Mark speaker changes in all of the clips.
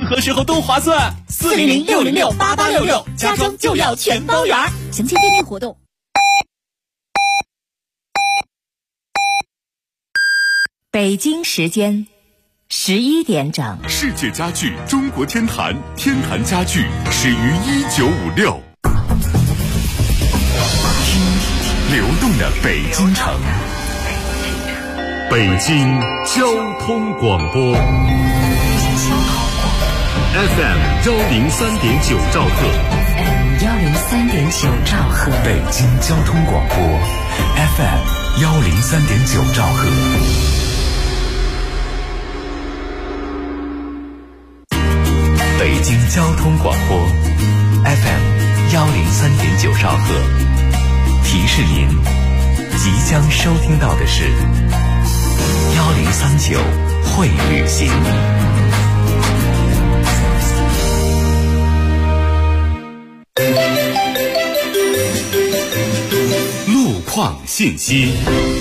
Speaker 1: 何时候都划算。400-606-8866，家装就要全包圆。
Speaker 2: 详情店面活动。北京时间11点整。
Speaker 3: 世界家具中国天坛，天坛家具始于1956。流动的北京城，北京交通广播 FM 103.9兆赫
Speaker 2: 103.9兆赫，
Speaker 3: 北京交通广播 FM 103.9兆赫。北京交通广播 FM 103.9兆赫，提示您即将收听到的是1039会旅行。路况信息。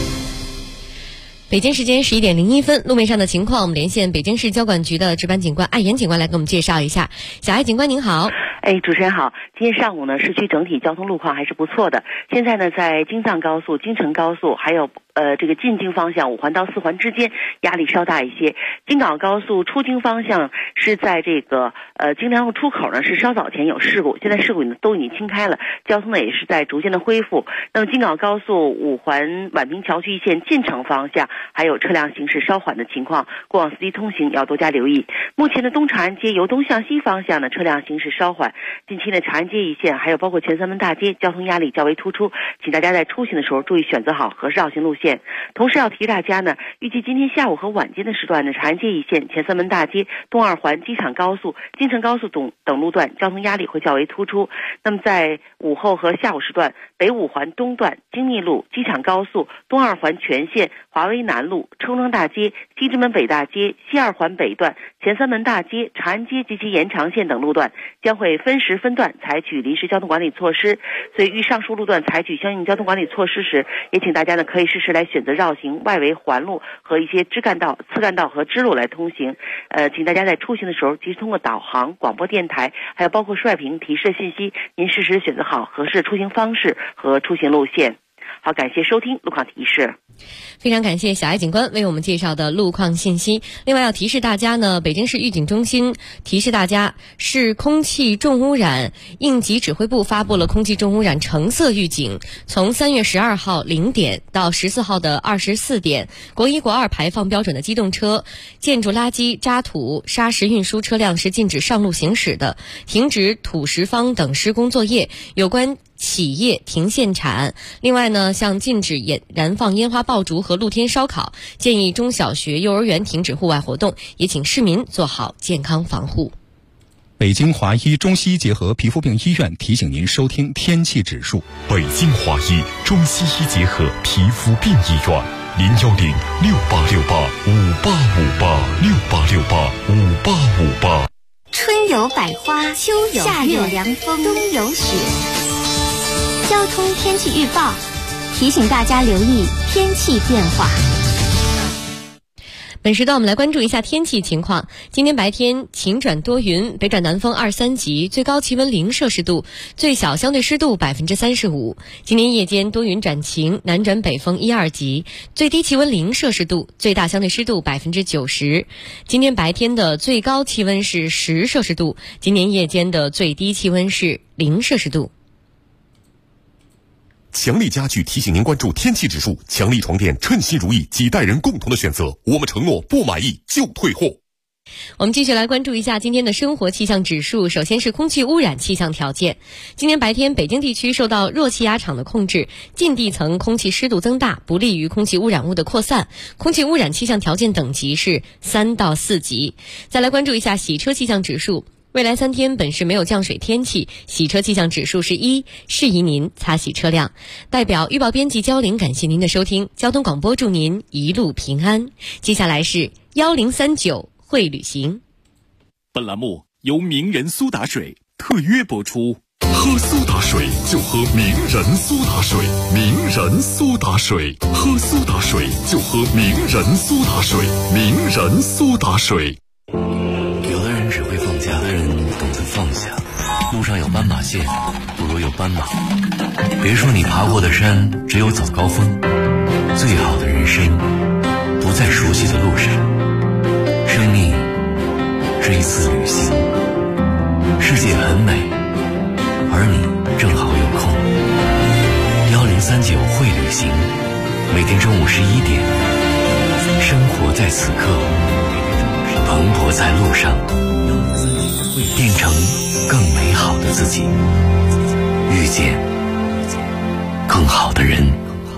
Speaker 4: 北京时间11点01分，路面上的情况，我们连线北京市交管局的值班警官艾岩警官来给我们介绍一下。小艾警官您好。
Speaker 5: 主持人好。今天上午呢，市区整体交通路况还是不错的。现在呢，在京藏高速、京承高速，还有这个进京方向5环到4环之间压力稍大一些。京港高速出京方向是在这个京良路出口呢，是稍早前有事故，现在事故呢都已经清开了，交通呢也是在逐渐的恢复。那么京港高速5环宛平桥区一线进城方向还有车辆行驶稍缓的情况，过往司机通行要多加留意。目前的东长安街由东向西方向呢，车辆行驶稍缓。近期呢，长安街一线还有包括前三门大街交通压力较为突出，请大家在出行的时候注意选择好合适绕行路线。同时要提大家呢，预计今天下午和晚间的时段呢，长安街一线、前三门大街、东二环、机场高速、京承高速等路段交通压力会较为突出。那么在午后和下午时段，北5环东段、京密路、机场高速、东二环全线、华威南路、冲庄大街、西直门北大街、西2环北段、前三门大街、长安街及其延长线等路段将会分时分段采取临时交通管理措施。所以遇上述路段采取相应交通管理措施时，也请大家呢可以适时来选择绕行、外围环路和一些支干道、次干道和支路来通行。请大家在出行的时候，及时通过导航、广播电台，还有包括帅屏提示信息，您适时选择好合适的出行方式和出行路线。好，感谢收听路况提示。
Speaker 4: 非常感谢小艾警官为我们介绍的路况信息。另外要提示大家呢，北京市预警中心提示大家，市空气重污染应急指挥部发布了空气重污染橙色预警，从3月12号0点到14号的24点，国1、国2排放标准的机动车、建筑垃圾、渣土、砂石运输车辆是禁止上路行驶的，停止土石方等施工作业，有关企业停限产。另外呢，像禁止燃放烟花爆竹和露天烧烤，建议中小学、幼儿园停止户外活动，也请市民做好健康防护。
Speaker 6: 北京华医中西医结合皮肤病医院提醒您收听天气指数。
Speaker 3: 北京华医中西医结合皮肤病医院，010-6868-5858，6868-5858。
Speaker 7: 春有百花，秋有夏有凉风，冬有雪。交通天气预报提醒大家留意天气变化。
Speaker 4: 本时段我们来关注一下天气情况。今天白天晴转多云，北转南风2、3级，最高气温0摄氏度，最小相对湿度35%。今天夜间多云转晴，南转北风1、2级，最低气温0摄氏度，最大相对湿度90%。今天白天的最高气温是10摄氏度，今天夜间的最低气温是0摄氏度。
Speaker 3: 强力家具提醒您关注天气指数，强力床垫称心如意，几代人共同的选择，我们承诺不满意就退货。
Speaker 4: 我们继续来关注一下今天的生活气象指数。首先是空气污染气象条件。今天白天北京地区受到弱气压场的控制，近地层空气湿度增大，不利于空气污染物的扩散，空气污染气象条件等级是3到4级。再来关注一下洗车气象指数。未来3天本市没有降水天气，洗车气象指数是1，适宜您擦洗车辆。代表预报编辑焦玲感谢您的收听，交通广播祝您一路平安。接下来是1039会旅行。
Speaker 1: 本栏目由名人苏打水特约播出。
Speaker 3: 喝苏打水就喝名人苏打水，名人苏打水，喝苏打水就喝名人苏打水，名人苏打水。
Speaker 8: 有的人只会放
Speaker 3: 绑架的人懂得放下，路上有斑马线，不如有斑马。别说你爬过的山只有早高峰，最好的人生不在熟悉的路上。生命是一次旅行，世界很美，而你正好有空。1039会旅行，每天中午11点，生活在此刻，蓬勃在路上，变成更美好的自己，遇见更好的人。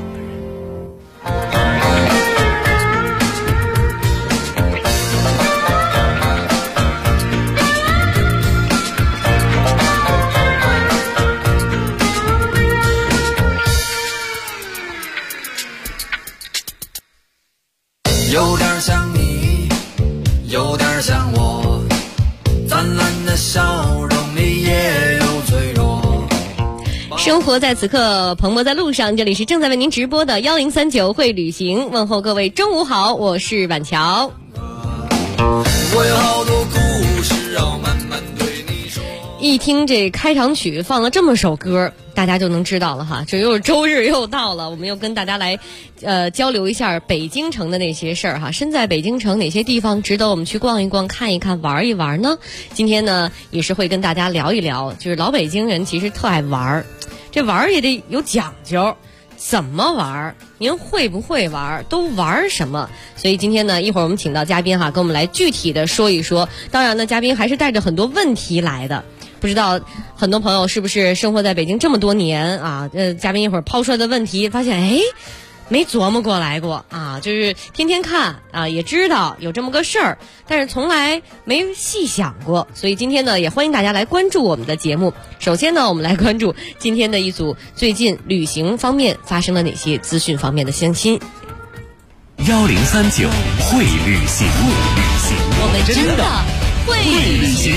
Speaker 8: 有点像你，有点像我，灿烂的笑容里也有脆弱。
Speaker 4: 生活在此刻，蓬勃在路上。这里是正在为您直播的1039会旅行，问候各位中午好，我是板桥。
Speaker 8: 我有好多故事要慢慢对你说。
Speaker 4: 一听这开场曲放了这么首歌，大家就能知道了哈，这又是周日又到了，我们又跟大家来交流一下北京城的那些事儿哈。身在北京城，哪些地方值得我们去逛一逛、看一看、玩一玩呢？今天呢也是会跟大家聊一聊，就是老北京人其实特爱玩，这玩也得有讲究，怎么玩？您会不会玩？都玩什么？所以今天呢，一会儿我们请到嘉宾哈，跟我们来具体的说一说。当然呢，嘉宾还是带着很多问题来的。不知道很多朋友是不是生活在北京这么多年啊？嘉宾一会儿抛出来的问题，发现没琢磨过来过啊，就是天天看啊，也知道有这么个事儿，但是从来没细想过。所以今天呢，也欢迎大家来关注我们的节目。首先呢，我们来关注今天的一组最近旅行方面发生了哪些资讯方面的信息。
Speaker 3: 1039会旅行，
Speaker 1: 我们真的会旅行。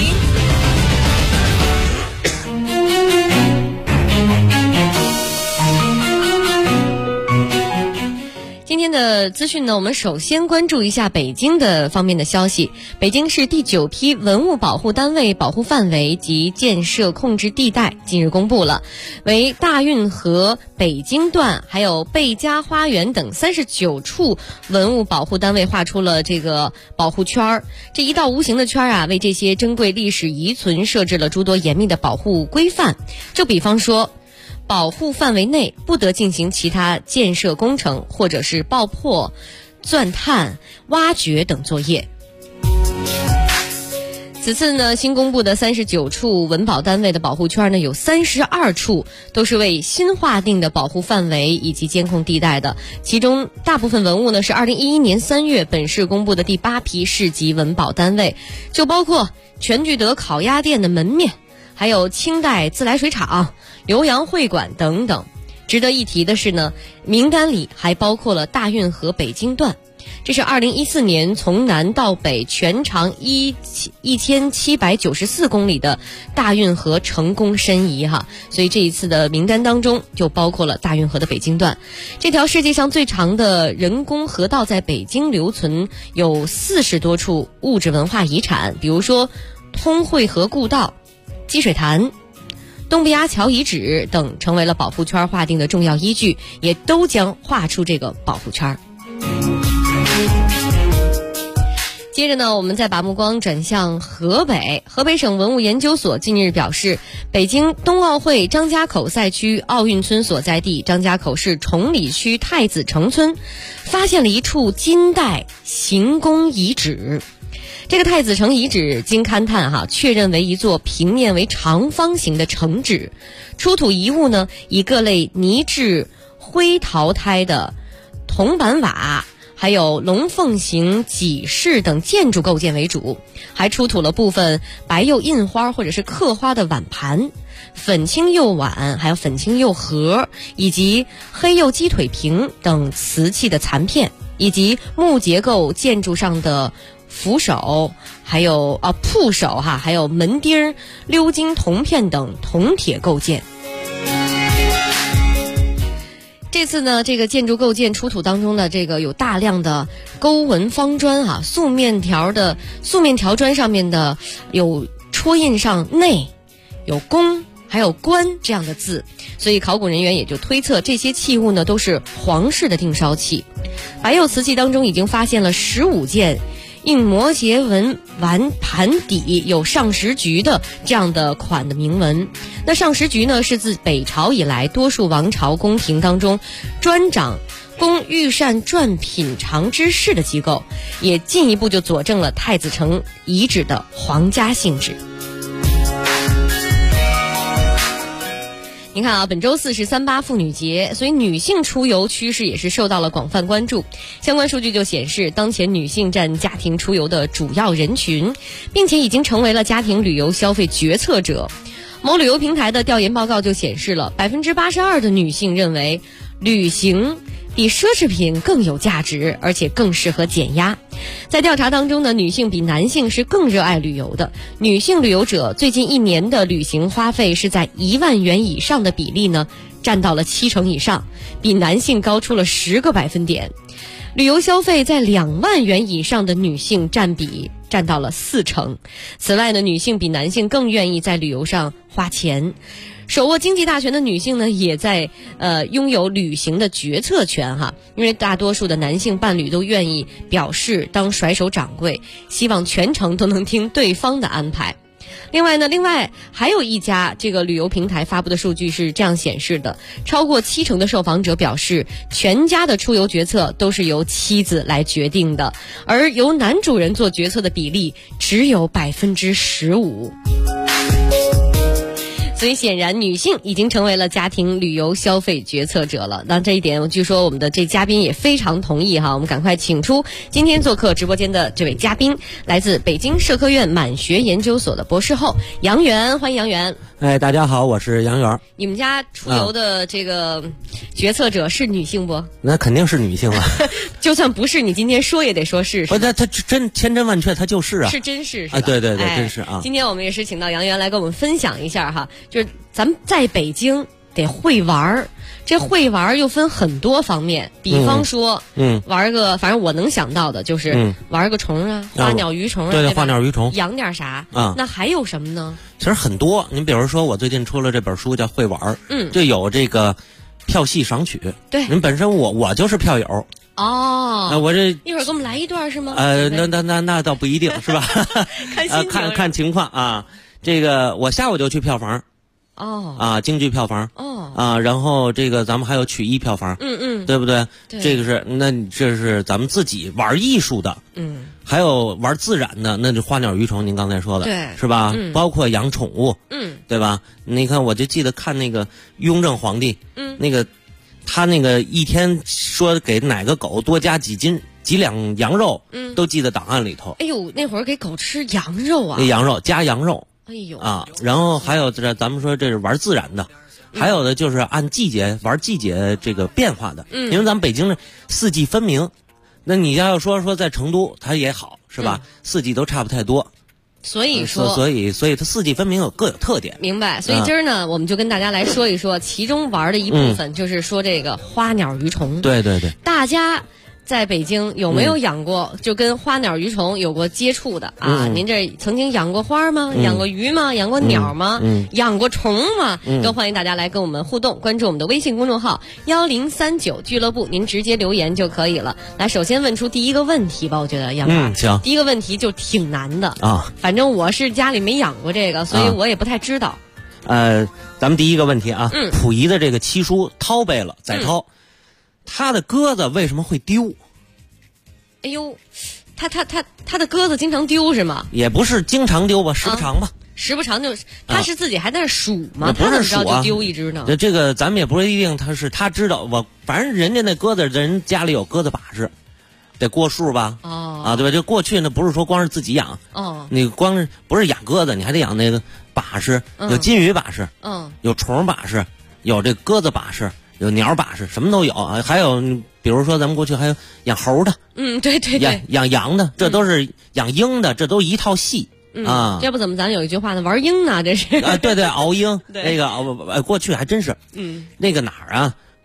Speaker 4: 今天的资讯呢，我们首先关注一下北京的方面的消息。北京市第9批文物保护单位保护范围及建设控制地带近日公布了，为大运河北京段还有贝家花园等39处文物保护单位划出了这个保护圈。这一道无形的圈啊，为这些珍贵历史遗存设置了诸多严密的保护规范。就比方说，保护范围内不得进行其他建设工程，或者是爆破、钻探、挖掘等作业。此次呢，新公布的39处文保单位的保护圈呢，有32处都是为新划定的保护范围以及监控地带的。其中大部分文物呢，是2011年3月本市公布的第8批市级文保单位，就包括全聚德烤鸭店的门面，还有清代自来水厂、浏阳会馆等等。值得一提的是呢，名单里还包括了大运河北京段，这是2014年从南到北全长1794公里的大运河成功申遗哈，所以这一次的名单当中就包括了大运河的北京段。这条世界上最长的人工河道在北京留存有40多处物质文化遗产，比如说通惠河故道、积水潭、东壁崖桥遗址等，成为了保护圈划定的重要依据，也都将划出这个保护圈。接着呢，我们再把目光转向河北。河北省文物研究所近日表示，北京冬奥会张家口赛区奥运村所在地张家口市崇礼区太子城村发现了一处金代行宫遗址。这个太子城遗址经勘探确认为一座平面为长方形的城址，出土遗物呢，以各类泥质灰陶胎的铜板瓦，还有龙凤形脊式等建筑构件为主，还出土了部分白釉印花或者是刻花的碗盘、粉青釉碗，还有粉青釉盒，以及黑釉鸡腿瓶等瓷器的残片，以及木结构建筑上的扶手，还有铺手还有门钉、鎏金铜片等铜铁构件。 这次呢，这个建筑构件出土当中的这个有大量的勾纹方砖啊，素面条砖上面的有戳印上内、有宫还有官这样的字，所以考古人员也就推测这些器物呢都是皇室的定烧器。白釉瓷器当中已经发现了15件印摩羯纹碗盘底有上十局的这样的款的铭文。那上十局呢，是自北朝以来多数王朝宫廷当中专掌供御膳馔品尝之事的机构，也进一步就佐证了太子城遗址的皇家性质。您看啊，本周4是3·8妇女节，所以女性出游趋势也是受到了广泛关注。相关数据就显示，当前女性占家庭出游的主要人群，并且已经成为了家庭旅游消费决策者。某旅游平台的调研报告就显示了，82%的女性认为旅行比奢侈品更有价值，而且更适合减压。在调查当中呢，女性比男性是更热爱旅游的。女性旅游者最近1年的旅行花费是在1万元以上的比例呢，占到了70%以上，比男性高出了10个百分点。旅游消费在2万元以上的女性占到了40%。此外呢，女性比男性更愿意在旅游上花钱。手握经济大权的女性呢，也在拥有旅行的决策权哈，因为大多数的男性伴侣都愿意表示当甩手掌柜，希望全程都能听对方的安排。另外还有一家这个旅游平台发布的数据是这样显示的，超过70%的受访者表示，全家的出游决策都是由妻子来决定的，而由男主人做决策的比例只有15%。所以显然女性已经成为了家庭旅游消费决策者了。那这一点据说我们的这嘉宾也非常同意哈，我们赶快请出今天做客直播间的这位嘉宾，来自北京社科院满学研究所的博士后杨元，欢迎杨元。
Speaker 9: 大家好，我是杨元。
Speaker 4: 你们家出游的这个决策者是女性不？
Speaker 9: 那肯定是女性了。
Speaker 4: 就算不是，你今天说也得说是。
Speaker 9: 不，他千真万确，他就是啊。
Speaker 4: 是真是
Speaker 9: 啊，对对对，真是啊。
Speaker 4: 今天我们也是请到杨元来跟我们分享一下哈，就是咱们在北京得会玩儿，这会玩儿又分很多方面，比方说，玩个，反正我能想到的就是玩个虫啊，花鸟鱼虫啊，
Speaker 9: 对，花鸟鱼虫，
Speaker 4: 养点啥
Speaker 9: 啊？
Speaker 4: 那还有什么呢？
Speaker 9: 其实很多，您比如说，我最近出了这本书叫《会玩儿》，就有这个票戏赏曲。
Speaker 4: 对，
Speaker 9: 您本身我就是票友。
Speaker 4: 哦，
Speaker 9: 我这
Speaker 4: 一会儿给我们来一段是吗？
Speaker 9: 那倒不一定是吧？看情况啊。这个我下午就去票房。京剧票房然后这个咱们还有曲艺票房，对不对？这个是这是咱们自己玩艺术的，还有玩自然的，那就花鸟鱼虫，您刚才说的，
Speaker 4: 对，
Speaker 9: 是吧？包括养宠物，对吧？你看，我就记得看那个雍正皇帝，那个他那个一天说给哪个狗多加几两羊肉，都记在档案里头。
Speaker 4: 哎呦，那会儿给狗吃羊肉啊？
Speaker 9: 羊肉加羊肉。
Speaker 4: 哎呦
Speaker 9: 啊，然后还有咱们说这是玩自然的，还有的就是按季节玩季节这个变化的，因为咱们北京四季分明，那你要说在成都它也好是吧？四季都差不太多，
Speaker 4: 所以说
Speaker 9: 所以它四季分明各有特点。
Speaker 4: 明白。所以今儿呢，我们就跟大家来说一说其中玩的一部分，就是说这个花鸟鱼虫。
Speaker 9: 对对对，
Speaker 4: 大家在北京有没有养过就跟花鸟鱼虫有过接触的啊？您这曾经养过花吗？养过鱼吗？养过鸟吗？养过虫吗？都欢迎大家来跟我们互动，关注我们的微信公众号1039俱乐部，您直接留言就可以了。来，首先问出第一个问题吧，我觉得杨哥，
Speaker 9: 行。
Speaker 4: 第一个问题就挺难的
Speaker 9: 啊，
Speaker 4: 反正我是家里没养过这个，所以我也不太知道。
Speaker 9: 咱们第一个问题啊，溥仪的这个七叔涛贝勒载涛。他的鸽子为什么会丢？
Speaker 4: 哎呦，他的鸽子经常丢是吗？
Speaker 9: 也不是经常丢吧，时不常吧。
Speaker 4: 时不常就是他是自己还在那数吗？
Speaker 9: 不是数啊，
Speaker 4: 就丢一只呢。
Speaker 9: 这个咱们也不一定他知道，反正人家那鸽子，人家里有鸽子把式，得过数吧？对吧？就过去呢，不是说光是自己养你光是不是养鸽子，你还得养那个把式，有金鱼把式，有虫把式，有这鸽子把式。有鸟把式，什么都有啊！还有，比如说咱们过去还有养猴的，
Speaker 4: 对对对，
Speaker 9: 养羊的，这都是养鹰的，这都一套戏啊！
Speaker 4: 要不怎么咱有一句话呢？玩鹰呢，这是
Speaker 9: 啊，对，熬鹰那个过去还真是，那个哪儿啊？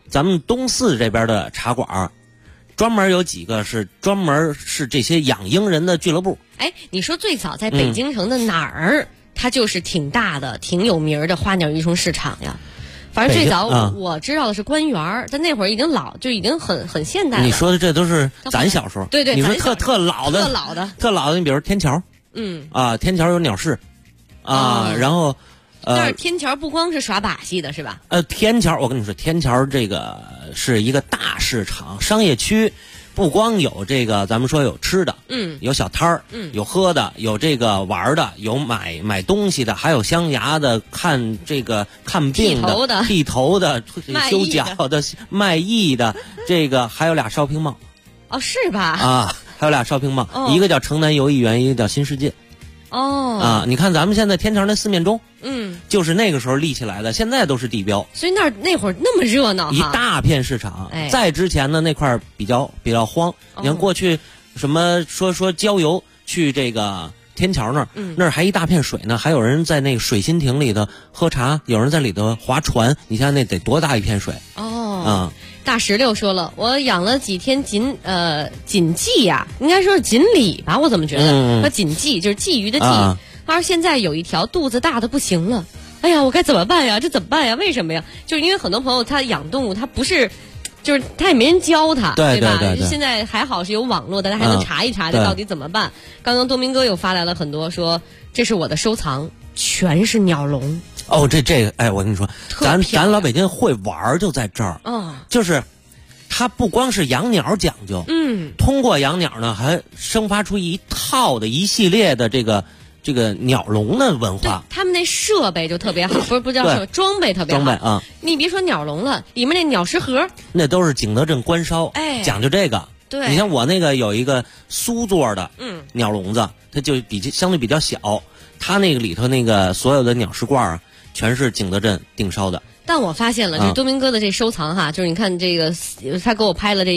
Speaker 9: 咱们东四这边的茶馆，专门有几个是专门是这些养鹰人的俱乐部。
Speaker 4: 哎，你说最早在北京城的哪儿，它就是挺大的、挺有名的花鸟鱼虫市场呀？反正最早我知道的是官园，但那会儿已经已经很现代了。
Speaker 9: 你说的这都是咱小时候，
Speaker 4: 对，
Speaker 9: 你说特老的，你比如天桥，天桥有鸟市，然后
Speaker 4: 但是天桥不光是耍把戏的是吧？
Speaker 9: 天桥我跟你说，天桥这个是一个大市场商业区。不光有这个，咱们说有吃的，有小摊儿，有喝的，有这个玩的，有买东西的，还有镶牙的，看病的，剃头的，修脚的，卖艺的，这个还有俩shopping mall。
Speaker 4: 哦，是吧？
Speaker 9: 还有俩shopping mall，一个叫城南游艺园，一个叫新世界。你看咱们现在天桥那四面钟，就是那个时候立起来的，现在都是地标。
Speaker 4: 所以那会儿那么热闹，
Speaker 9: 一大片市场。在之前呢，那块儿比较荒。你看过去什么说郊游去这个天桥那儿，那儿还一大片水呢，还有人在那个水心亭里头喝茶，有人在里头划船。你想那得多大一片水？
Speaker 4: 大石榴说了，我养了几天锦鲫呀，应该说是锦鲤吧，我怎么觉得？和锦鲫就是鲫鱼的鲫。他说现在有一条肚子大的不行了，哎呀，我该怎么办呀？这怎么办呀？为什么呀？就是因为很多朋友他养动物，他不是，就是他也没人教他，对吧？现在还好是有网络，大家还能查一查这到底怎么办。刚刚东明哥又发来了很多，说这是我的收藏，全是鸟笼。
Speaker 9: 这个，哎，我跟你说，咱老北京会玩就在这儿，就是它不光是养鸟讲究，通过养鸟呢，还生发出一系列的这个鸟笼的文化。
Speaker 4: 他们那设备就特别好，不叫设备，装备特别好。装备你别说鸟笼了，里面那鸟食盒，
Speaker 9: 那都是景德镇官烧，讲究这个。
Speaker 4: 对，
Speaker 9: 你像我那个有一个苏座的，鸟笼子，它就相对比较小，它那个里头那个所有的鸟食罐全是景德镇定烧的。
Speaker 4: 但我发现了，就是多明哥的这收藏哈，就是你看这个，他给我拍了这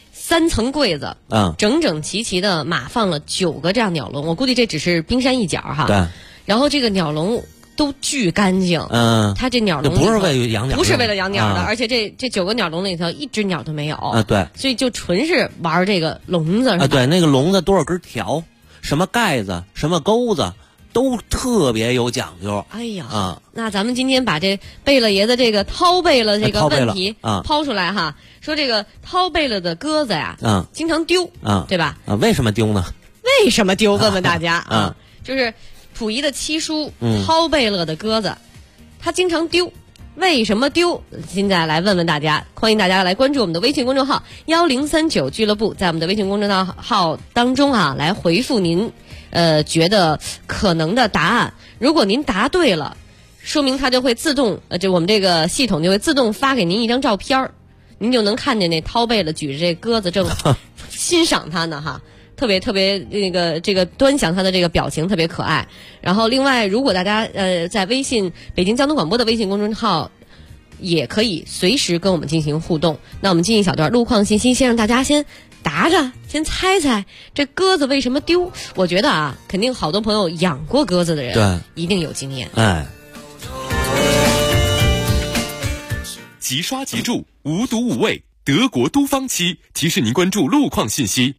Speaker 4: 3层柜子，整整齐齐的码放了9个这样鸟笼。我估计这只是冰山一角哈。
Speaker 9: 对。
Speaker 4: 然后这个鸟笼都巨干净。它这鸟笼
Speaker 9: 不是为了养鸟，
Speaker 4: 不是为了养鸟的，而且这9个鸟笼里头一只鸟都没有。
Speaker 9: 对。
Speaker 4: 所以就纯是玩这个笼子是吧？
Speaker 9: 对，那个笼子多少根条，什么盖子，什么钩子。都特别有讲究。
Speaker 4: 哎呀，那咱们今天把这贝勒爷的这个掏贝勒这个问题抛出来哈，说这个掏贝勒的鸽子呀，经常丢，对吧？
Speaker 9: 为什么丢呢？
Speaker 4: 为什么丢？问问大家就是溥仪的七叔掏贝勒的鸽子，他经常丢。为什么丢？现在来问问大家，欢迎大家来关注我们的微信公众号1039俱乐部，在我们的微信公众号当中来回复您觉得可能的答案。如果您答对了，说明它就会自动就我们这个系统就会自动发给您一张照片，您就能看见那掏贝勒举着这鸽子正欣赏它呢哈。特别这个端详他的这个表情特别可爱。然后另外，如果大家在微信北京交通广播的微信公众号，也可以随时跟我们进行互动。那我们进一小段路况信息，先让大家先答着，先猜猜这鸽子为什么丢。我觉得肯定好多朋友养过鸽子的人，对，一定有经验。
Speaker 10: 即刷即住，无毒无味，德国都方漆提示您关注路况信息。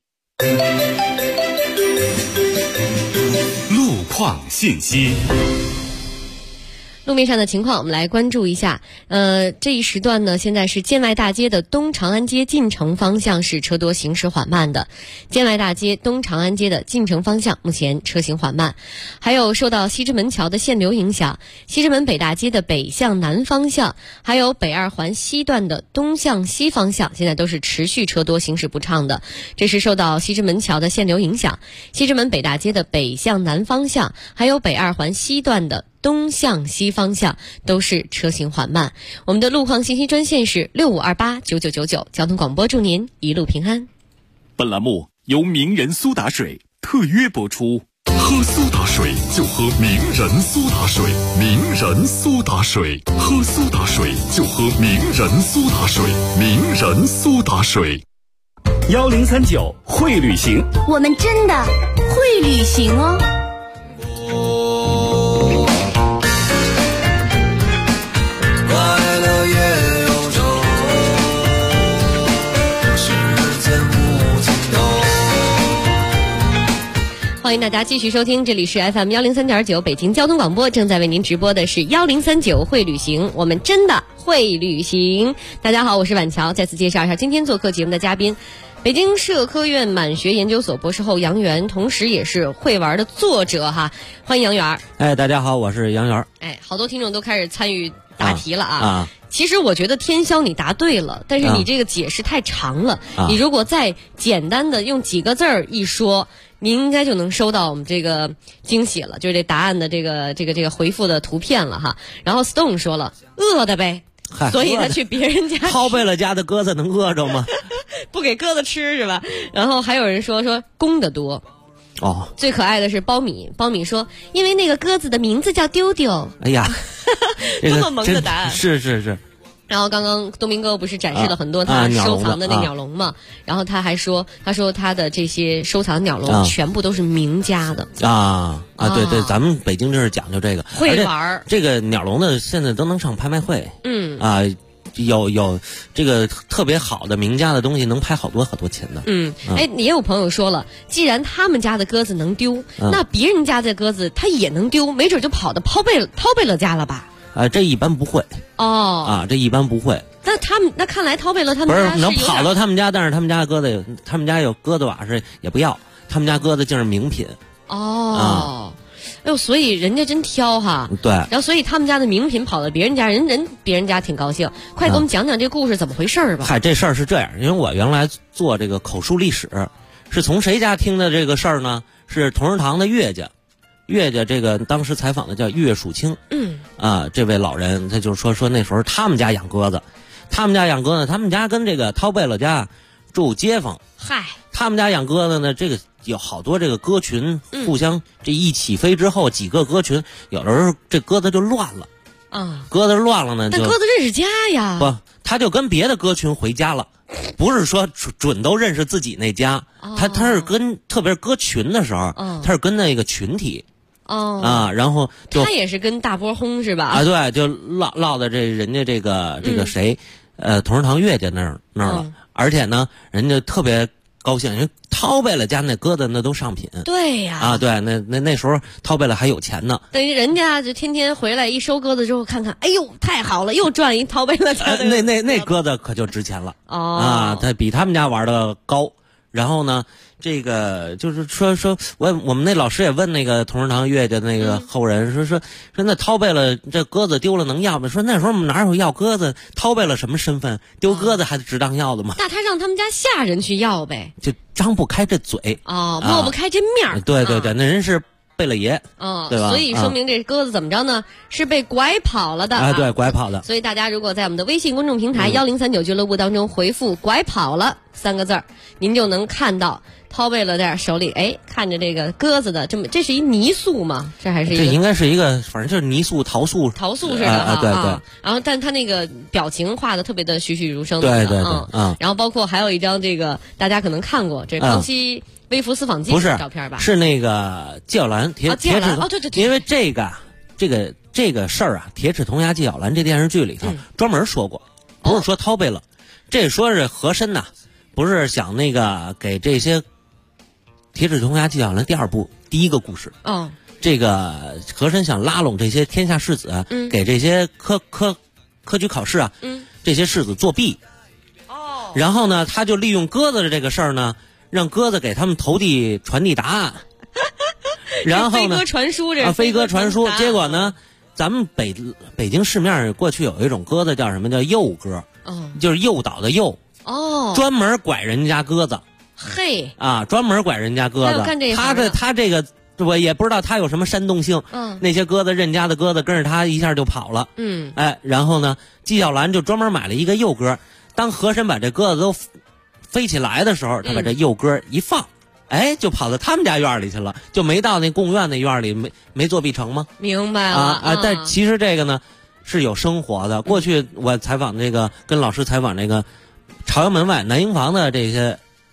Speaker 10: 路况信息。
Speaker 4: 路面上的情况我们来关注一下。这一时段呢，现在是建外大街的东长安街进城方向是车多行驶缓慢的。建外大街东长安街的进城方向目前车行缓慢。还有受到西直门桥的限流影响，西直门北大街的北向南方向，还有北二环西段的东向西方向，现在都是持续车多行驶不畅的。这是受到西直门桥的限流影响，西直门北大街的北向南方向，还有北二环西段的东向西方向都是车行缓慢。我们的路况信息专线是65289999，交通广播祝您一路平安。
Speaker 10: 本栏目由名人苏打水特约播出。喝苏打水就喝名人苏打水，名人苏打水，喝苏打水就喝名人苏打水，名人苏打水。1039会旅行，
Speaker 7: 我们真的会旅行哦。
Speaker 8: 快乐也有愁，
Speaker 4: 欢迎大家继续收听，这里是 FM 103.9北京交通广播，正在为您直播的是1039会旅行，我们真的会旅行。大家好，我是婉乔，再次介绍一下今天做客节目的嘉宾，北京社科院满学研究所博士后杨元，同时也是会玩的作者哈，欢迎杨元。
Speaker 9: 哎，大家好，我是杨元。
Speaker 4: 哎，好多听众都开始参与答题了啊。其实我觉得天霄你答对了，但是你这个解释太长了，你如果再简单的用几个字儿一说，您应该就能收到我们这个惊喜了，就是这答案的这个回复的图片了哈。然后 Stone 说了，饿的呗，所以他去别人家
Speaker 9: 掏贝勒家的鸽子能饿着吗？
Speaker 4: 不给鸽子吃是吧？然后还有人说公的多。
Speaker 9: 哦，
Speaker 4: 最可爱的是苞米说，因为那个鸽子的名字叫丢丢。
Speaker 9: 哎呀，
Speaker 4: 这么萌的答案，
Speaker 9: 是。
Speaker 4: 然后刚刚东明哥不是展示了很多他收藏的那鸟笼嘛？然后他还说，他的这些收藏鸟笼全部都是名家的
Speaker 9: 对，咱们北京就是讲究这个
Speaker 4: 会玩
Speaker 9: 这个鸟笼的，现在都能上拍卖会。有这个特别好的名家的东西，能拍好多钱的。
Speaker 4: 也有朋友说了，既然他们家的鸽子能丢，那别人家的鸽子他也能丢，没准就跑到掏贝勒家了吧？
Speaker 9: 这一般不会这一般不会。
Speaker 4: 那看来掏贝勒他们家
Speaker 9: 不是能跑到他们家，但是他们家的鸽子他们家有鸽子瓦是也不要，他们家鸽子竟是名品。
Speaker 4: 所以人家真挑哈。
Speaker 9: 对。
Speaker 4: 然后所以他们家的名品跑到别人家，别人家挺高兴。快给我们讲讲这故事怎么回事吧。
Speaker 9: 嗨，这事儿是这样，因为我原来做这个口述历史，是从谁家听的这个事儿呢？是同仁堂的岳家这个当时采访的叫岳树清。这位老人他就说那时候他们家养鸽子，他们家跟这个掏贝勒家住街坊。
Speaker 4: 嗨，
Speaker 9: 他们家养鸽子呢，这个有好多这个鸽群互相这一起飞之后，几个鸽群有的时候这鸽子就乱了。鸽子乱了呢，
Speaker 4: 但鸽子认识家呀。
Speaker 9: 不，他就跟别的鸽群回家了，不是说准都认识自己那家。他是跟特别是鸽群的时候，他是跟那个群体。然后
Speaker 4: 他也是跟大波轰是吧？
Speaker 9: 对，就落到这人家这个谁，同仁堂岳家那儿了。而且呢，人家特别高兴，因为掏贝勒家那鸽子那都上品。
Speaker 4: 对呀。
Speaker 9: 对，那时候掏贝勒还有钱呢。
Speaker 4: 等于人家就天天回来一收鸽子之后看看，哎呦，太好了，又赚一掏贝勒家的。
Speaker 9: 那鸽子可就值钱了。他比他们家玩的高。然后呢，这个就是说我们那老师也问那个同仁堂岳家那个后人说那掏贝勒这鸽子丢了能要吗？说那时候我们哪有要鸽子，掏贝勒什么身份，丢鸽子还值当要的吗？
Speaker 4: 那他让他们家下人去要呗，
Speaker 9: 就张不开这嘴
Speaker 4: 抹不开这面。
Speaker 9: 对，那人是贝勒爷。对吧？
Speaker 4: 所以说明这鸽子怎么着呢？是被拐跑了的。
Speaker 9: 对，拐跑的。
Speaker 4: 所以大家如果在我们的微信公众平台1039俱乐部当中回复拐跑了3个字儿，您就能看到掏贝勒在手里看着这个鸽子的这是一泥塑吗？这还是一个？
Speaker 9: 这应该是一个，反正就是泥塑陶塑
Speaker 4: 似的。
Speaker 9: 对。
Speaker 4: 然后但他那个表情画的特别的栩栩如生。
Speaker 9: 对。
Speaker 4: 然后包括还有一张这个大家可能看过，这康熙微服私访记的照片吧？
Speaker 9: 是那个纪晓岚铁齿
Speaker 4: 对。
Speaker 9: 因为这个事儿铁齿铜牙纪晓岚这电视剧里头专门说过，不是说掏贝勒，这说是和珅呐，不是想那个给这些铁齿铜牙纪晓岚第一个故事。这个和珅想拉拢这些天下士子，给这些科举考试这些士子作弊。然后呢，他就利用鸽子的这个事儿呢，让鸽子给他们传递答案。然后呢，飞鸽传书。结果呢，咱们北京市面过去有一种鸽子叫什么？叫诱鸽。就是诱导的诱。专门拐人家鸽子。
Speaker 4: 嘿。
Speaker 9: 专门拐人家鸽子。他这个我也不知道他有什么煽动性。那些鸽子认家的鸽子跟着他一下就跑了。然后呢，纪晓岚就专门买了一个诱鸽。当和珅把这鸽子都飞起来的时候，他把这诱鸽一放。就跑到他们家院里去了，就没到那贡院那院里，没作弊成吗？
Speaker 4: 明白了
Speaker 9: 但其实这个呢是有生活的。过去我采访跟老师采访朝阳门外南营房的这些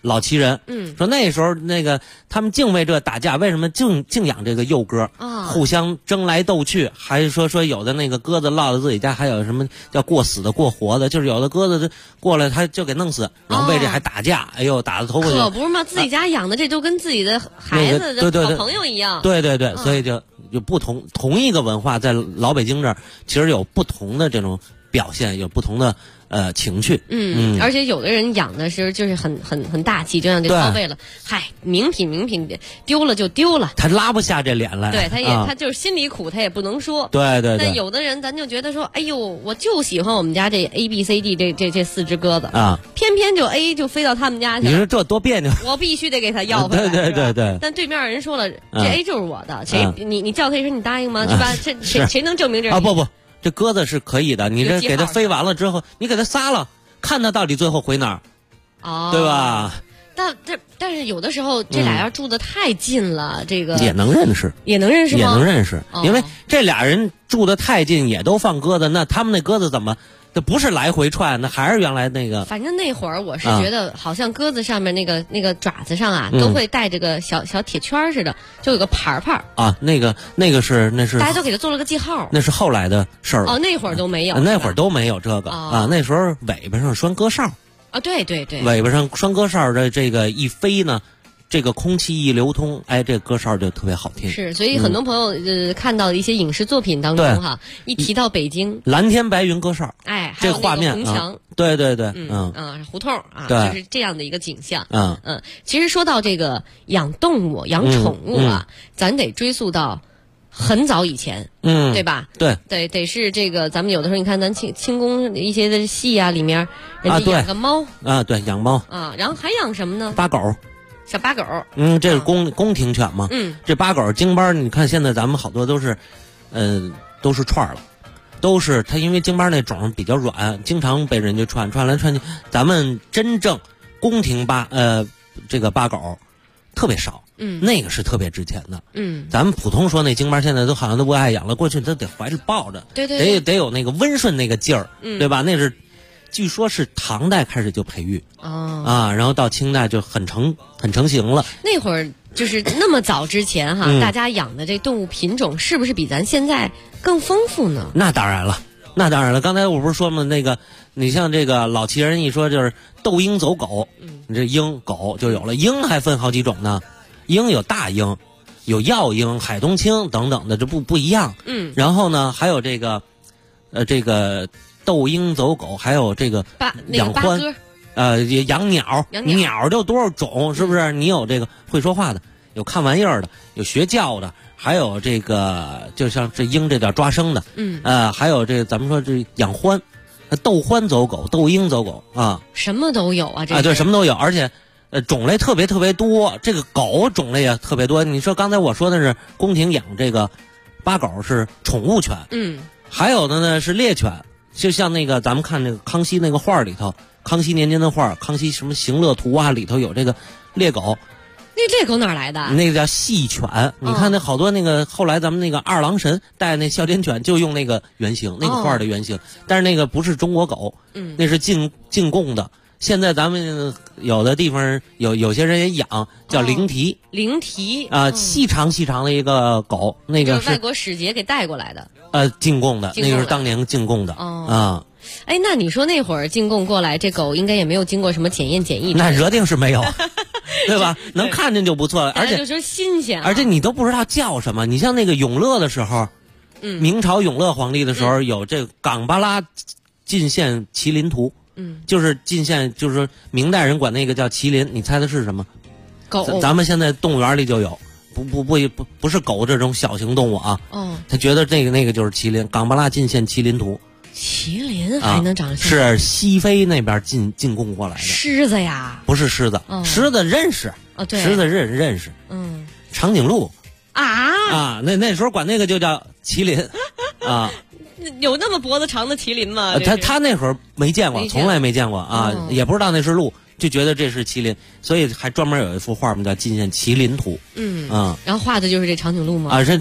Speaker 9: 老旗人，说那时候那个他们敬畏这打架，为什么敬仰这个幼鸽啊？互相争来斗去，还说有的那个鸽子落到自己家，还有什么叫过死的过活的，就是有的鸽子过来他就给弄死，然后为这还打架，哎呦打得头破血流。
Speaker 4: 可不是嘛，自己家养的这就跟自己的孩子的好朋友一样。
Speaker 9: 对，所以就不同一个文化在老北京这儿，其实有不同的这种表现，有不同的情趣。
Speaker 4: 而且有的人养的时候就是很大气，就像这靠背了，嗨，名品丢了就丢了，
Speaker 9: 他拉不下这脸来。
Speaker 4: 对，他就是心里苦，他也不能说。
Speaker 9: 对。
Speaker 4: 但有的人咱就觉得说，哎呦，我就喜欢我们家这 A、B、C、D 这4只鸽子啊，偏偏就 A 就飞到他们家去了。
Speaker 9: 你说这多别扭，
Speaker 4: 我必须得给他要回来。
Speaker 9: 对。
Speaker 4: 但对面人说了，这 A 就是我的，你叫他一声，你答应吗？是吧？谁能证明这？
Speaker 9: 不。这鸽子是可以的，你这给它飞完了之后，你给它撒了，看它到底最后回哪儿，对吧？
Speaker 4: 但是有的时候这俩要住得太近了，这个
Speaker 9: 也能认识吗？
Speaker 4: 也能认识，
Speaker 9: 因为这俩人住得太近，也都放鸽子，那他们那鸽子怎么？这不是来回串，那还是原来那个。
Speaker 4: 反正那会儿我是觉得，好像鸽子上面那个爪子上啊，都会带这个小铁圈似的，就有个牌
Speaker 9: 啊。那是
Speaker 4: 大家都给他做了个记号。
Speaker 9: 那是后来的事儿了。
Speaker 4: 那会儿都没有。
Speaker 9: 那会儿都没有这个啊。那时候尾巴上拴鸽哨
Speaker 4: 啊，对。
Speaker 9: 尾巴上拴鸽哨的这个一飞呢。这个空气一流通，哎，这歌哨就特别好听。
Speaker 4: 是，所以很多朋友看到一些影视作品当中哈，一提到北京，
Speaker 9: 蓝天白云歌哨，
Speaker 4: 哎，
Speaker 9: 这画面
Speaker 4: 红墙，
Speaker 9: 对，
Speaker 4: 胡同啊，
Speaker 9: 对，
Speaker 4: 就是这样的一个景象。其实说到这个养动物、养宠物啊，咱得追溯到很早以前，对吧？
Speaker 9: 对，
Speaker 4: 得是这个，咱们有的时候你看咱清宫一些的戏啊，里面人家养个猫
Speaker 9: 啊，对，养猫
Speaker 4: 啊，然后还养什么呢？
Speaker 9: 八狗。
Speaker 4: 小八狗，
Speaker 9: 这是宫廷犬嘛？这八狗京巴，你看现在咱们好多都是串了，都是它因为京巴那种比较软，经常被人家串来串去。咱们真正宫廷这个八狗特别少，那个是特别值钱的，咱们普通说那京巴现在都好像都不爱养了，过去都得怀着抱着，
Speaker 4: 对，
Speaker 9: 得有那个温顺那个劲儿，对吧？那是。据说是唐代开始就培育然后到清代就很成型了。
Speaker 4: 那会儿就是那么早之前哈，大家养的这动物品种是不是比咱现在更丰富呢？
Speaker 9: 那当然了。刚才我不是说吗？那个你像这个老旗人一说就是斗鹰走狗，你这鹰狗就有了。鹰还分好几种呢，鹰有大鹰，有药鹰、海东青等等的，这不一样。然后呢，还有这个斗鹰走狗，还有这个养獾，养鸟，鸟就多少种，是不是？你有这个会说话的，有看玩意儿的，有学叫的，还有这个就像这鹰这叫抓生的，还有这咱们说这养獾，斗獾走狗，斗鹰走狗啊，
Speaker 4: 什么都有啊，这
Speaker 9: 对，什么都有，而且种类特别多，这个狗种类也特别多。你说刚才我说的是宫廷养这个八狗是宠物犬，还有的呢是猎犬。就像那个咱们看那个康熙那个画里头，康熙年间的画，康熙什么行乐图啊里头有这个猎狗。
Speaker 4: 那猎狗哪来的？
Speaker 9: 那个叫细犬。你看那好多那个后来咱们那个二郎神带那哮天犬就用那个原型，那个画的原型，但是那个不是中国狗，那是进贡的。现在咱们有的地方有些人也养，叫灵缇。灵缇啊，细长的一个狗，那个是
Speaker 4: 外国使节给带过来的。
Speaker 9: 进贡的，那个是当年进贡的啊。
Speaker 4: 哎，那你说那会儿进贡过来，这狗应该也没有经过什么检验检疫？
Speaker 9: 那惹定是没有，对吧？能看见就不错了，而且
Speaker 4: 就是新鲜，
Speaker 9: 而且你都不知道叫什么。你像那个永乐的时候，明朝永乐皇帝的时候有这个冈巴拉进献麒麟图。就是进献，就是说明代人管那个叫麒麟，你猜的是什么？
Speaker 4: 狗。
Speaker 9: 咱们现在动物园里就有，不是狗这种小型动物啊。他觉得那个就是麒麟，冈巴拉进献麒麟图。
Speaker 4: 麒麟还能长得像？
Speaker 9: 是西非那边进贡过来的。
Speaker 4: 狮子呀？
Speaker 9: 不是狮子，狮子认识。
Speaker 4: 对。
Speaker 9: 狮子认识。长颈鹿。那时候管那个就叫麒麟，啊。
Speaker 4: 有那么脖子长的麒麟吗？
Speaker 9: 他那会儿没见过，从来没见过啊，也不知道那是鹿，就觉得这是麒麟，所以还专门有一幅画嘛，叫《进献麒麟图》。
Speaker 4: 然后画的就是这长颈鹿吗？
Speaker 9: 这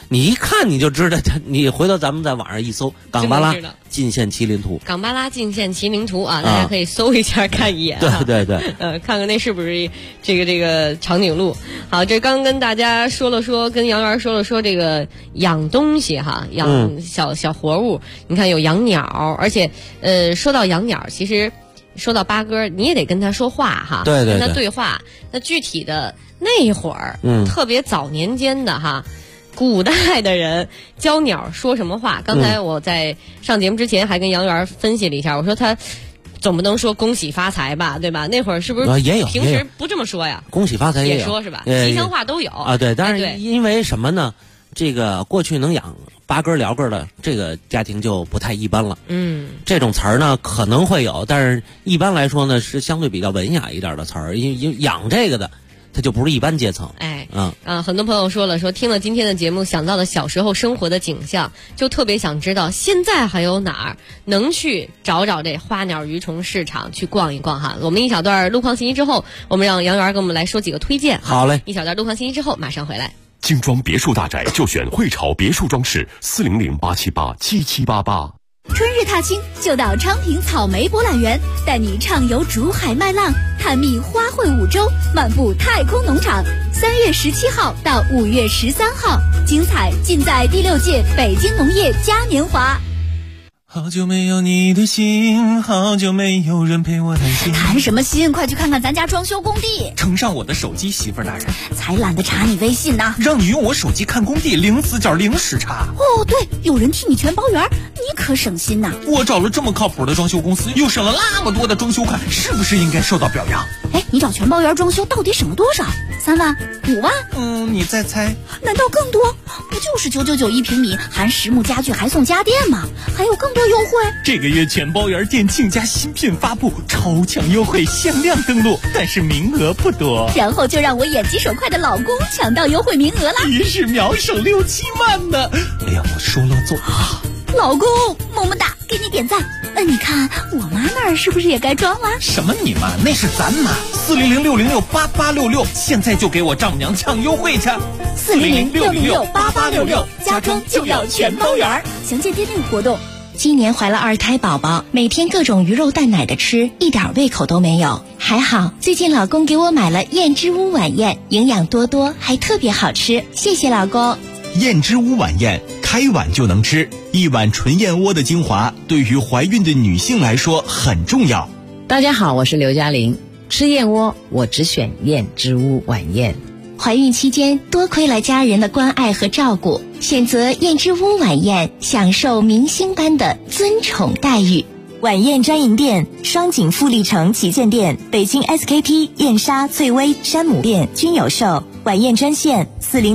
Speaker 9: 你一看你就知道它。你回头咱们在网上一搜冈巴拉进献麒麟图，
Speaker 4: 冈巴拉进献麒麟图啊，大家可以搜一下看一眼、啊。
Speaker 9: 对对对，
Speaker 4: 看看那是不是这个长颈鹿。好，这刚跟大家说了说，跟杨元说了说这个养东西哈，养小活物。你看有养鸟，而且说到养鸟，其实说到八哥，你也得跟他说话哈，
Speaker 9: 对对对，
Speaker 4: 跟他对话。那具体的那会儿，特别早年间的哈。古代的人教鸟说什么话？刚才我在上节目之前还跟杨元分析了一下，我说他总不能说恭喜发财吧，对吧？那会儿是不是
Speaker 9: 也有
Speaker 4: 平时不这么说呀？
Speaker 9: 恭喜发财
Speaker 4: 也说是吧？吉祥话都有
Speaker 9: 啊。对，但是因为什么呢？这个过去能养八哥鹩哥的这个家庭就不太一般了。这种词儿呢可能会有，但是一般来说呢是相对比较文雅一点的词儿，因为养这个的。他就不是一般阶层，
Speaker 4: 很多朋友说了，说听了今天的节目，想到了小时候生活的景象，就特别想知道现在还有哪儿能去找这花鸟鱼虫市场去逛一逛哈。我们一小段路况信息之后，我们让杨元给我们来说几个推荐。
Speaker 9: 好嘞，
Speaker 4: 一小段路况信息之后马上回来。
Speaker 10: 精装别墅大宅就选汇潮别墅装饰，400-878-7788。
Speaker 11: 春日踏青就到昌平草莓博览园，带你畅游竹海麦浪，探秘花卉五洲，漫步太空农场。3月17号到5月13号，精彩尽在第6届北京农业嘉年华。
Speaker 12: 好久没有你的心，好久没有人陪我谈心。
Speaker 11: 谈什么心？快去看看咱家装修工地。
Speaker 12: 呈上我的手机，媳妇儿大人。
Speaker 11: 才懒得查你微信呢。
Speaker 12: 让你用我手机看工地，零死角零时差。
Speaker 11: 哦，对，有人替你全包圆，你可省心呐。
Speaker 12: 我找了这么靠谱的装修公司，又省了那么多的装修款，是不是应该受到表扬？
Speaker 11: 哎，你找全包圆装修到底省了多少？3万、5万？
Speaker 12: 你再猜？
Speaker 11: 难道更多？不就是999一平米，含实木家具还送家电吗？还有更多优惠。
Speaker 12: 这个月全包圆店庆家新品发布，超强优惠，限量登录，但是名额不多。
Speaker 11: 然后就让我眼疾手快的老公抢到优惠名额啦，
Speaker 12: 一时秒省6、7万呢！哎呀，我说了做。
Speaker 11: 老公，么么哒，给你点赞。你看我妈那儿是不是也该装了？
Speaker 12: 什么你妈？那是咱妈。400-606-8866，现在就给我丈母娘抢优惠去。
Speaker 11: 400-606-8866，家装就要全包圆。详见店内活动。
Speaker 2: 今年怀了2胎宝宝，每天各种鱼肉蛋奶的吃，一点胃口都没有。还好最近老公给我买了燕之屋晚宴，营养多多，还特别好吃，谢谢老公。
Speaker 13: 燕之屋晚宴，开碗就能吃，一碗纯燕窝的精华，对于怀孕的女性来说很重要。
Speaker 14: 大家好，我是刘嘉玲，吃燕窝我只选燕之屋晚宴。
Speaker 2: 怀孕期间多亏了家人的关爱和照顾，选择燕之屋晚宴，享受明星般的尊宠待遇。
Speaker 15: 晚宴专营店：双井富力城旗舰店、北京 SKP、燕莎、翠微、山姆店均有售。晚宴专线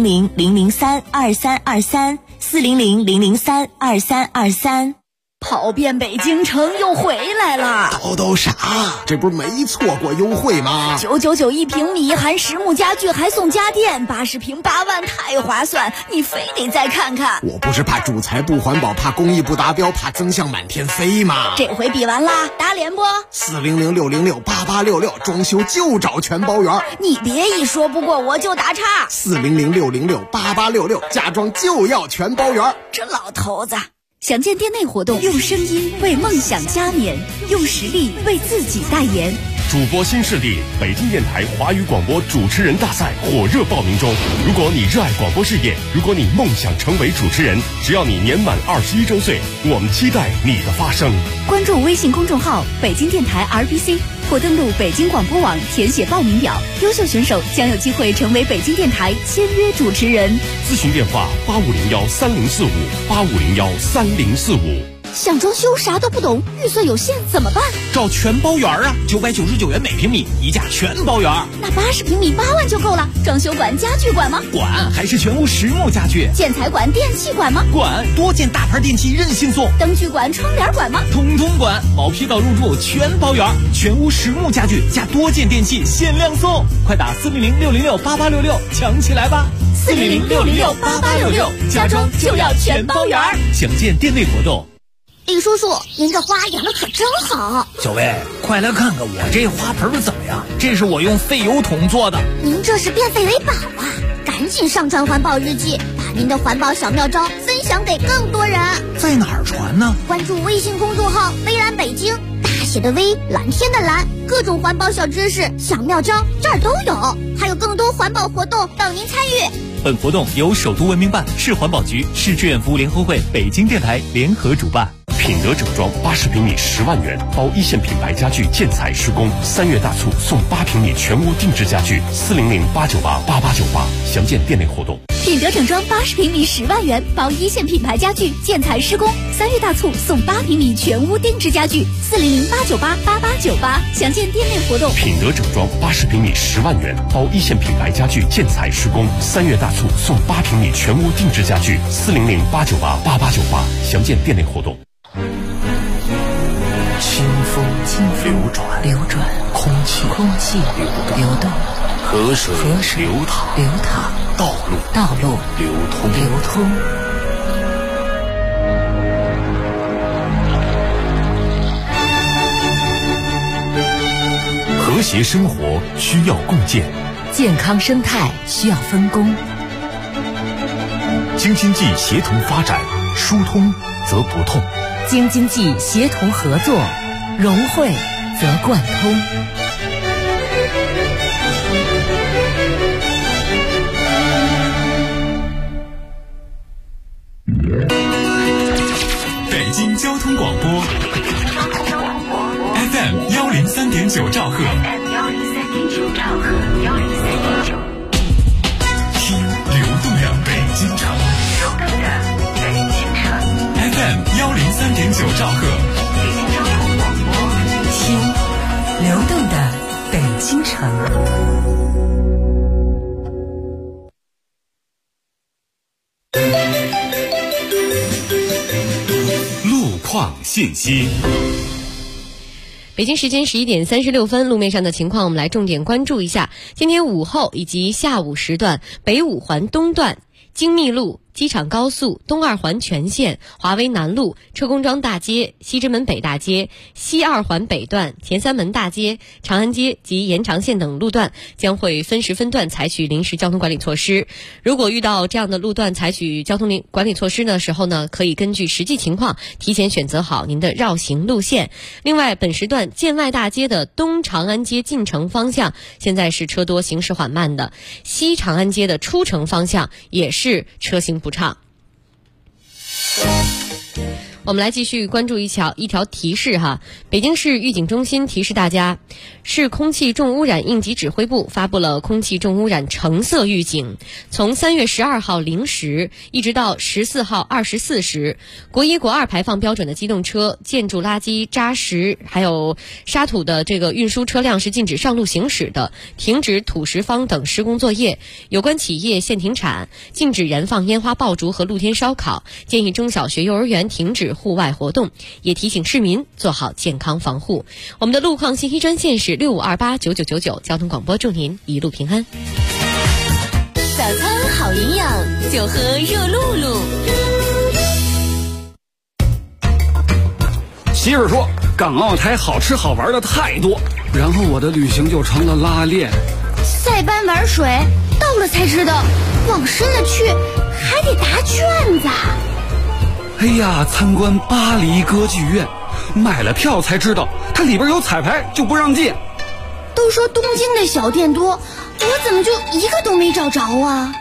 Speaker 15: ：400-003-2323，400-003-2323。
Speaker 11: 跑遍北京城又回来了。
Speaker 16: 都傻，这不是没错过优惠吗
Speaker 11: ？999一平米，含实木家具还送家电，80平8万，太划算，你非得再看看。
Speaker 16: 我不是怕主材不环保，怕工艺不达标，怕增项满天飞吗？
Speaker 11: 这回比完啦，打脸不
Speaker 16: ？400-606-8866，装修就找全包圆。
Speaker 11: 你别一说不过我就打岔。
Speaker 16: 400-606-8866，家装就要全包圆。
Speaker 11: 这老头子。详见店内活动，用声音为梦想加冕，用实力为自己代言。
Speaker 10: 主播新势力，北京电台华语广播主持人大赛火热报名中。如果你热爱广播事业，如果你梦想成为主持人，只要你年满21周岁，我们期待你的发声。
Speaker 11: 关注微信公众号北京电台 RBC， 或登录北京广播网填写报名表，优秀选手将有机会成为北京电台签约主持人。
Speaker 10: 咨询电话8501-3045，8501-3045。
Speaker 11: 想装修啥都不懂，预算有限怎么办？
Speaker 12: 找全包圆啊，999元每平米，一价全包圆。
Speaker 11: 那80平米8万就够了。装修管、家具管吗？
Speaker 12: 管，还是全屋实木家具。
Speaker 11: 建材管、电器管吗？
Speaker 12: 管，多件大牌电器任性送。
Speaker 11: 灯具管、窗帘管吗？
Speaker 12: 通通管，毛坯到入住全包圆，全屋实木家具加多件电器限量送。快打400-606-8866，抢起来吧
Speaker 11: ！400-606-8866，家装就要全包圆。
Speaker 12: 详见店内活动。
Speaker 11: 李叔叔，您的花养得可真好。
Speaker 12: 小薇，快来看看我这花盆怎么样？这是我用废油桶做的。
Speaker 11: 您这是变废为宝啊！ 赶紧上传环保日记，把您的环保小妙招分享给更多人。
Speaker 12: 在哪儿传呢？
Speaker 11: 关注微信公众号微蓝北京，大写的微，蓝天的蓝，各种环保小知识、小妙招这儿都有，还有更多环保活动等您参与。
Speaker 12: 本活动由首都文明办、市环保局、市志愿服务联合会、北京电台联合主办。
Speaker 10: 品德整装80平米10万元，包一线品牌家具建材施工，3月大促送8平米全屋定制家具，400-898-8898，详见店内活动。
Speaker 11: 品德整装80平米10万元，包一线品牌家具建材施工，3月大促送8平米全屋定制家具，400-898-8898，详见店内活动。
Speaker 10: 品德整装80平米10万元，包一线品牌家具建材施工，3月大促送8平米全屋定制家具，400-898-8898，详见店内活动。
Speaker 3: 清风流转，空气流动，河水流淌，道路流通。
Speaker 10: 和谐生活需要共建，
Speaker 14: 健康生态需要分工。
Speaker 10: 京津冀协同发展，疏通则不痛。
Speaker 14: 京津冀协同合作，融汇则贯通。
Speaker 12: 北京交通广播 FM 103.9兆赫，听流动的北京城。FM 103.9兆赫，北京交通广播，
Speaker 14: 听流动的北京城。
Speaker 10: 路况信息。
Speaker 4: 北京时间11点36分，路面上的情况我们来重点关注一下。今天午后以及下午时段，北五环东段、京密路、机场高速、东二环全线、华威南路、车公庄大街、西直门北大街、西二环北段、前三门大街、长安街及延长线等路段将会分时分段采取临时交通管理措施。如果遇到这样的路段采取交通管理措施的时候呢，可以根据实际情况提前选择好您的绕行路线。另外，本时段建外大街的东长安街进城方向现在是车多行驶缓慢的，西长安街的出城方向也是车行不畅。我们来继续关注一条提示哈。北京市预警中心提示大家，市空气重污染应急指挥部发布了空气重污染橙色预警。从3月12号0时一直到14号24时，国1、国2排放标准的机动车、建筑垃圾、渣石还有沙土的这个运输车辆是禁止上路行驶的，停止土石方等施工作业。有关企业限停产，禁止燃放烟花爆竹和露天烧烤，建议中小学、幼儿园停止户外活动，也提醒市民做好健康防护。我们的路况信息专线是65289999，交通广播祝您一路平安。
Speaker 11: 早餐好营养，就喝热露露。
Speaker 17: 媳妇说港澳台好吃好玩的太多，然后我的旅行就成了拉练。
Speaker 11: 塞班玩水，到了才知道往深了去还得答卷子。
Speaker 17: 哎呀，参观巴黎歌剧院，买了票才知道它里边有彩排就不让进。
Speaker 11: 都说东京的小店多，我怎么就一个都没找着啊？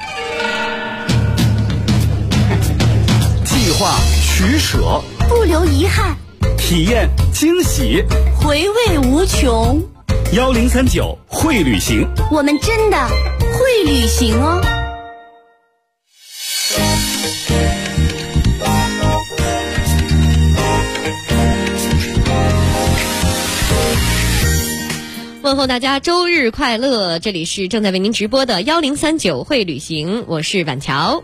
Speaker 17: 计划取舍，
Speaker 11: 不留遗憾，
Speaker 17: 体验惊喜，
Speaker 11: 回味无穷。
Speaker 17: 1039会旅行，
Speaker 11: 我们真的会旅行哦。
Speaker 4: 问候大家周日快乐，这里是正在为您直播的1039会旅行，我是板桥。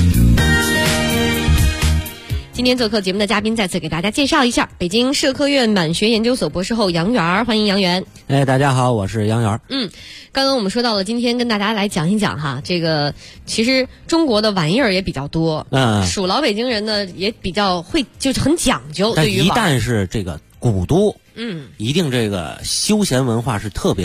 Speaker 4: 今天做客节目的嘉宾再次给大家介绍一下，北京社科院满学研究所博士后杨元，欢迎杨元。
Speaker 9: 大家好，我是杨元。
Speaker 4: 刚刚我们说到了，今天跟大家来讲一讲哈，这个其实中国的玩意儿也比较多，属老北京人呢也比较会，就是很讲究。一
Speaker 9: 旦是这个古都，一定这个休闲文化是特别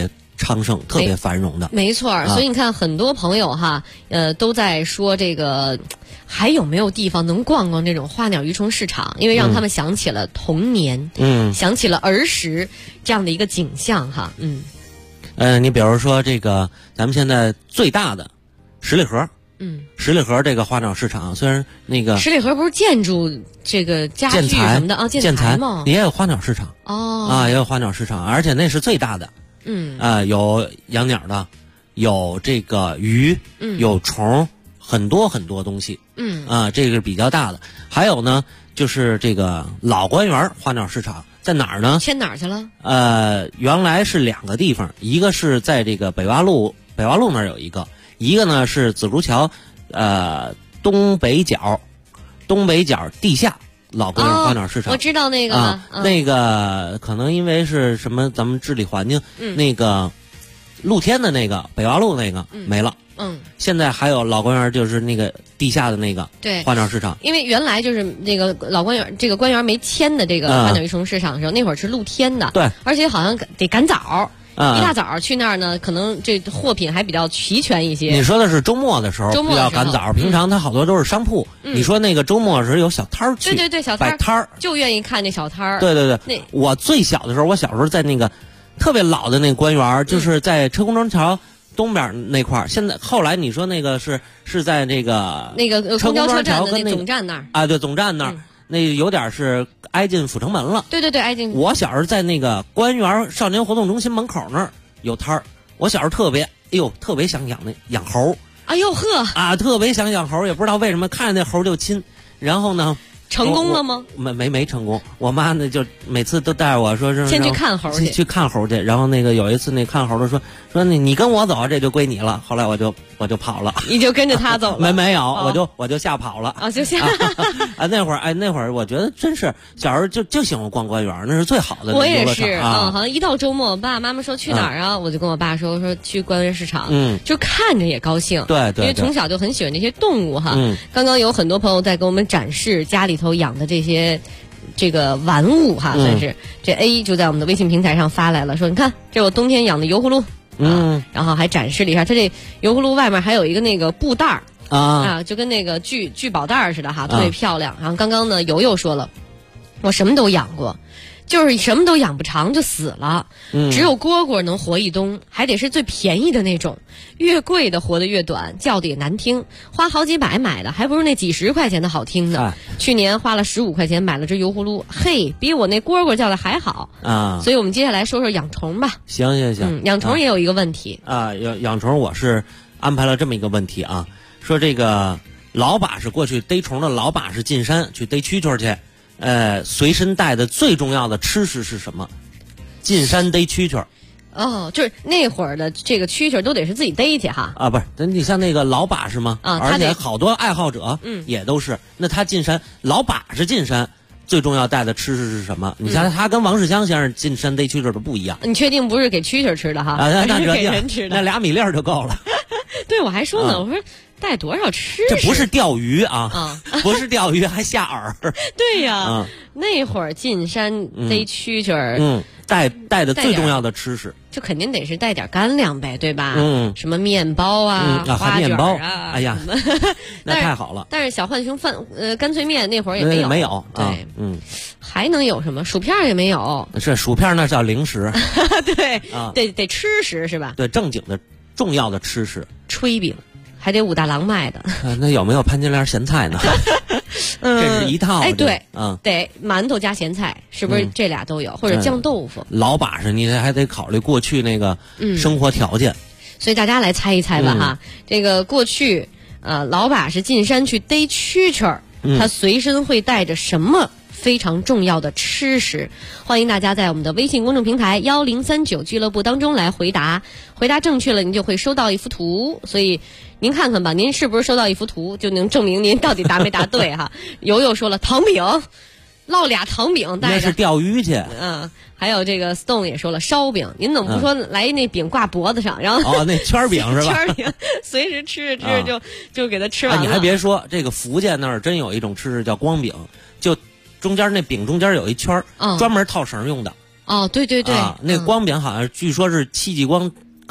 Speaker 9: 昌盛、特别繁荣的。
Speaker 4: 没错，所以你看很多朋友哈，都在说这个还有没有地方能逛逛这种花鸟鱼虫市场，因为让他们想起了童年，想起了儿时这样的一个景象哈。
Speaker 9: 你比如说这个咱们现在最大的十里河。十里河这个花鸟市场，虽然那个
Speaker 4: 十里河不是建筑这个家具什么的啊，建材吗？
Speaker 9: 也有花鸟市场也有花鸟市场，而且那是最大的。有养鸟的，有这个鱼，有虫，很多很多东西。这个是比较大的。还有呢，就是这个老官园花鸟市场在哪儿呢？
Speaker 4: 迁哪儿去了？
Speaker 9: 原来是2个地方，一个是在这个北洼路那儿有一个呢是紫竹桥，东北角地下老官园花鸟市场。
Speaker 4: 我知道那个
Speaker 9: 那个可能因为是什么咱们治理环境，那个露天的那个北洼路那个没了。现在还有老官园，就是那个地下的那个花鸟市场。
Speaker 4: 因为原来就是那个老官园，这个官园没迁的这个花鸟鱼虫市场的时候，那会儿是露天的。
Speaker 9: 对，
Speaker 4: 而且好像得赶早。一大早去那儿呢，可能这货品还比较齐全一些。
Speaker 9: 你说的是周末的时候比较赶早，平常它好多都是商铺。你说那个周末时有小摊儿去，
Speaker 4: 对，小
Speaker 9: 摆摊儿，
Speaker 4: 就愿意看那小摊儿。
Speaker 9: 对，我最小的时候，我小时候在那个特别老的那个官园，就是在车公庄桥东边那块儿。现在后来你说那个是在那个
Speaker 4: 公交车站的那总站那儿
Speaker 9: 啊，对，总站那儿。那有点是挨近阜成门了。
Speaker 4: 对，挨近。
Speaker 9: 我小时候在那个官园少年活动中心门口那儿有摊儿，我小时候特别想养猴。
Speaker 4: 哎呦呵！
Speaker 9: 特别想养猴，也不知道为什么，看见那猴就亲。然后呢，
Speaker 4: 成功了吗？
Speaker 9: 没成功。我妈呢就每次都带着我说
Speaker 4: 先去看猴
Speaker 9: 去看猴去。然后那个有一次那看猴的说你跟我走，这就归你了。后来我就跑了。
Speaker 4: 你就跟着他走了？
Speaker 9: 没有，我就吓跑了。
Speaker 4: 就吓。
Speaker 9: 那会儿我觉得真是小时候就喜欢逛官园，那是最好的。
Speaker 4: 我也是好像一到周末，我爸妈妈说去哪儿啊，我就跟我爸说去官园市场。就看着也高兴。
Speaker 9: 对，
Speaker 4: 因为从小就很喜欢这些动物哈。刚刚有很多朋友在给我们展示家里头养的这个玩物哈，算是这 A 就在我们的微信平台上发来了，说你看这我冬天养的油葫芦。然后还展示了一下，它这油葫芦外面还有一个那个布袋儿就跟那个聚宝袋似的哈，特别漂亮。然后刚刚呢，游说了，我什么都养过，就是什么都养不长就死了，只有蝈蝈能活一冬，还得是最便宜的那种，越贵的活得越短，叫的也难听，花好几百买的，还不如那几十块钱的好听呢。去年花了15块钱买了只油葫芦，嘿，比我那蝈蝈叫的还好所以我们接下来说说养虫吧。
Speaker 9: 行，
Speaker 4: 养虫也有一个问题
Speaker 9: 养虫我是安排了这么一个问题啊，说这个老把式过去逮虫的老把式进山去逮蛐蛐去。随身带的最重要的吃食是什么？进山逮蛐蛐。
Speaker 4: 就是那会儿的这个蛐蛐都得是自己逮去哈。
Speaker 9: 不是，你像那个老把式吗？而且好多爱好者也都是。那他进山，老把式进山最重要带的吃食是什么？你像他跟王世襄先生进山逮蛐蛐的不一样。
Speaker 4: 你确定不是给蛐蛐吃的哈？
Speaker 9: 那
Speaker 4: 是给人吃的，
Speaker 9: 那2米粒就够了。
Speaker 4: 对，我还说呢，我说带多少吃？
Speaker 9: 这不是钓鱼啊，不是钓鱼，还下饵。
Speaker 4: 对呀，那会儿进山逮蛐蛐
Speaker 9: 带的最重要的吃食，
Speaker 4: 就肯定得是带点干粮呗，对吧？什么面包花卷
Speaker 9: 哎呀，那太好了。
Speaker 4: 但是小浣熊干脆面那会儿也没有。对，还能有什么？薯片也没有。
Speaker 9: 是薯片那叫零食。
Speaker 4: 对，得吃食是吧？
Speaker 9: 对，正经的重要的吃食。
Speaker 4: 炊饼还得武大郎卖的。
Speaker 9: 那有没有潘金莲咸菜呢？这是一套。
Speaker 4: 对，得馒头加咸菜，是不是这俩都有？或者酱豆腐。
Speaker 9: 老把式你还得考虑过去那个生活条件。
Speaker 4: 所以大家来猜一猜吧哈。这个过去老把式进山去逮蛐蛐，他随身会带着什么非常重要的吃食？欢迎大家在我们的微信公众平台1039俱乐部当中来回答正确了，您就会收到一幅图。所以您看看吧，您是不是收到一幅图，就能证明您到底答没答对哈。游说了糖饼，烙俩糖饼带着，
Speaker 9: 那是钓鱼去。
Speaker 4: 还有这个 Stone 也说了烧饼，您怎么不说来那饼挂脖子上，然后
Speaker 9: 那圈饼是吧？
Speaker 4: 圈饼随时吃着就给它吃完了。
Speaker 9: 你还别说，这个福建那儿真有一种吃食叫光饼，就中间那饼中间有一圈专门套绳用的。
Speaker 4: 对，
Speaker 9: 那光饼好像据说是戚继光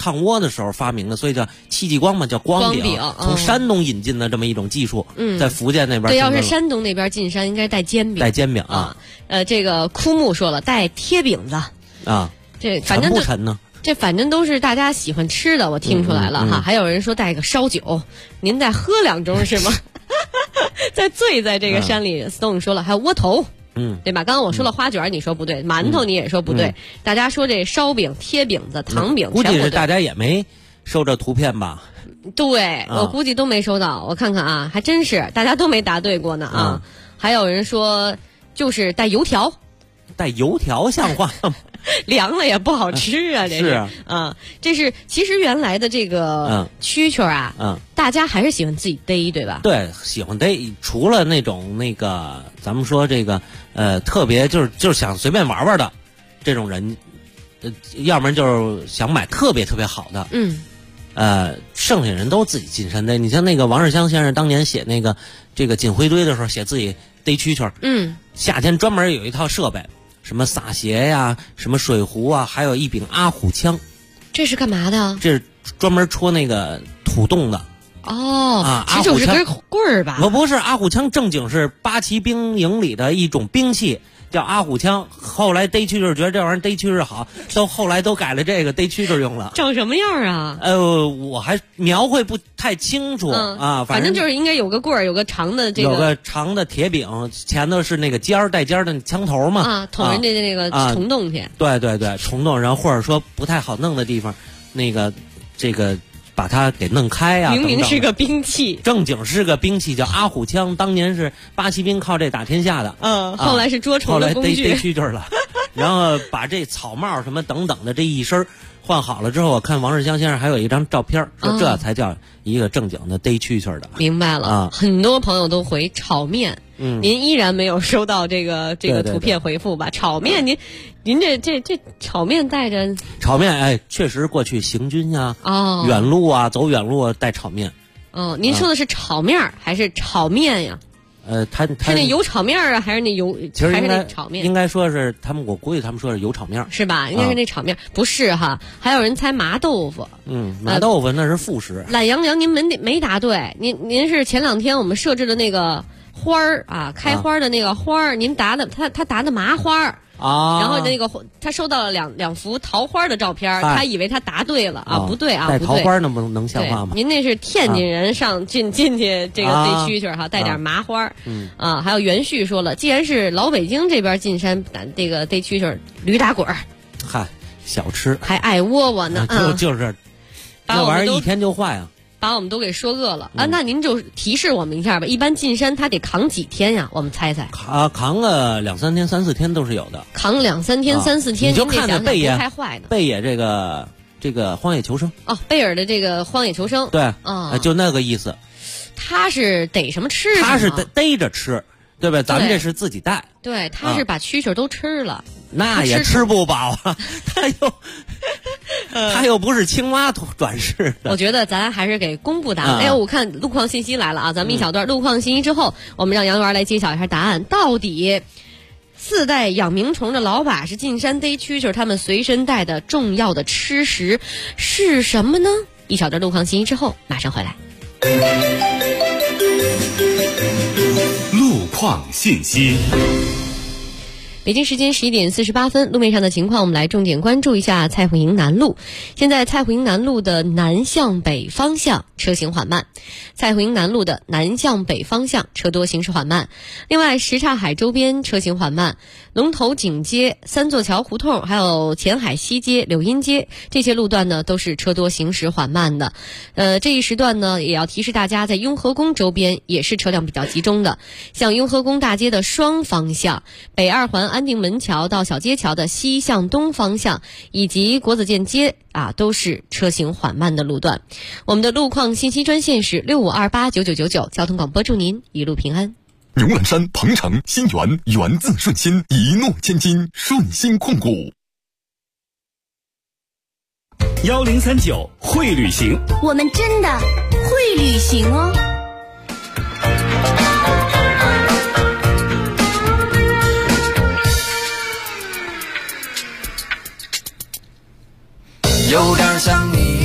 Speaker 9: 抗倭的时候发明的，所以叫戚继光嘛，叫光饼，从山东引进的这么一种技术，在福建那边。
Speaker 4: 对，要是山东那边进山，应该带煎饼。
Speaker 9: 带煎饼啊，
Speaker 4: 这个枯木说了，带贴饼子
Speaker 9: 啊，
Speaker 4: 这反正
Speaker 9: 沉不沉呢？
Speaker 4: 这反正都是大家喜欢吃的，我听出来了哈。还有人说带个烧酒，您再喝2盅是吗？再醉在这个山里。Stone 说了，还有窝头，对吧？刚刚我说了花卷，你说不对，馒头你也说不对。大家说这烧饼、贴饼子、糖饼，
Speaker 9: 估计是大家也没收着图片吧？
Speaker 4: 对，我估计都没收到。我看看啊，还真是大家都没答对过呢啊。还有人说就是带油条，
Speaker 9: 带油条像话吗？
Speaker 4: 凉了也不好吃啊，这是啊，这是其实原来的这个蛐蛐啊，大家还是喜欢自己逮，对吧？
Speaker 9: 对，喜欢逮。除了那种咱们说这个特别就是想随便玩玩的这种人，要不然就是想买特别特别好的，剩下人都自己进山逮。你像那个王世襄先生当年写这个锦灰堆的时候，写自己逮蛐蛐，夏天专门有一套设备。什么撒鞋呀，什么水壶啊，还有一柄阿虎枪，
Speaker 4: 这是干嘛的？
Speaker 9: 这是专门戳那个土洞的。
Speaker 4: 这就是根棍儿吧？
Speaker 9: 不是，阿虎枪正经是八旗兵营里的一种兵器，叫阿虎枪。后来逮蛐蛐觉得这玩意儿逮蛐蛐好，后来都改了这个逮蛐蛐用了。
Speaker 4: 长什么样啊？
Speaker 9: 我还描绘不太清楚
Speaker 4: 反正就是应该有个棍儿，有个长的
Speaker 9: 有个长的铁柄，前头是那个带尖的枪头嘛，
Speaker 4: 捅人家的那个虫洞去。
Speaker 9: 对，虫洞，然后或者说不太好弄的地方，这个。把它给弄开啊！
Speaker 4: 明明是个兵器，
Speaker 9: 正经是个兵器，叫阿虎枪。当年是八旗兵靠这打天下的。
Speaker 4: 后来是捉虫的工具，
Speaker 9: 后来逮蛐蛐了。然后把这草帽什么等等的这一身换好了之后，我看王世襄先生还有一张照片，说这才叫一个正经的逮蛐蛐的。
Speaker 4: 明白了很多朋友都回炒面，您依然没有收到这个图片回复吧？炒面，您这炒面带着
Speaker 9: 炒面，确实过去行军呀，远路啊，走远路带炒面。
Speaker 4: 您说的是炒面还是炒面呀？
Speaker 9: 他
Speaker 4: 是那油炒面啊，还是那油？
Speaker 9: 其实
Speaker 4: 还是那炒面？
Speaker 9: 应该说是我估计他们说是油炒面，
Speaker 4: 是吧？应该是那炒面，不是哈？还有人猜麻豆腐，
Speaker 9: 麻豆腐那是副食。
Speaker 4: 懒洋洋，您没答对，您是前2天我们设置的那个花儿啊，开花的那个花儿，您答的他答的麻花儿。然后那个他收到了两幅桃花的照片，他以为他答对了不对啊，
Speaker 9: 带桃花能像话吗？
Speaker 4: 您那是天津人进去这个逮蛐蛐哈，带点麻花还有袁旭说了，既然是老北京这边进山这个逮蛐蛐，驴打滚儿，
Speaker 9: 嗨，小吃
Speaker 4: 还爱窝窝呢，
Speaker 9: 就是那玩意儿一天就坏啊。
Speaker 4: 把我们都给说饿了那您就提示我们一下吧。一般进山他得扛几天呀？我们猜猜。
Speaker 9: 扛个2、3天、3、4天都是有的。
Speaker 4: 扛2、3天、3、4天，
Speaker 9: 你就看着贝爷
Speaker 4: 太坏呢。
Speaker 9: 贝爷这个荒野求生
Speaker 4: 贝尔的这个荒野求生，
Speaker 9: 对就那个意思。
Speaker 4: 他是逮什么吃？
Speaker 9: 他是逮着吃，对吧？咱们这是自己带。
Speaker 4: 对，他是把蛐蛐都吃了，
Speaker 9: 那也吃不饱啊。他又不是青蛙转世的。
Speaker 4: 我觉得咱还是给公布答案。我看路况信息来了啊，咱们一小段路况信息之后，我们让杨元来揭晓一下答案。到底4代养鸣虫的老把式进山逮蛐蛐，他们随身带的重要的吃食是什么呢？一小段路况信息之后马上回来。
Speaker 10: 路况信息。
Speaker 4: 北京时间11点48分，路面上的情况我们来重点关注一下蔡虎营南路。现在蔡虎营南路的南向北方向车行缓慢，蔡虎营南路的南向北方向车多行驶缓慢。另外什刹海周边车行缓慢，龙头井街、三座桥胡同还有前海西街、柳荫街这些路段呢都是车多行驶缓慢的。这一时段呢也要提示大家，在雍和宫周边也是车辆比较集中的，像雍和宫大街的双方向、北2环安定门桥到小街桥的西向东方向，以及国子监街都是车行缓慢的路段。我们的路况信息专线是65289999，交通广播祝您一路平安。
Speaker 10: 牛栏山、鹏城、新源，源自顺心，一诺千金，顺心控股。
Speaker 12: 1039会旅行，
Speaker 11: 我们真的会旅行哦。
Speaker 8: 有点像你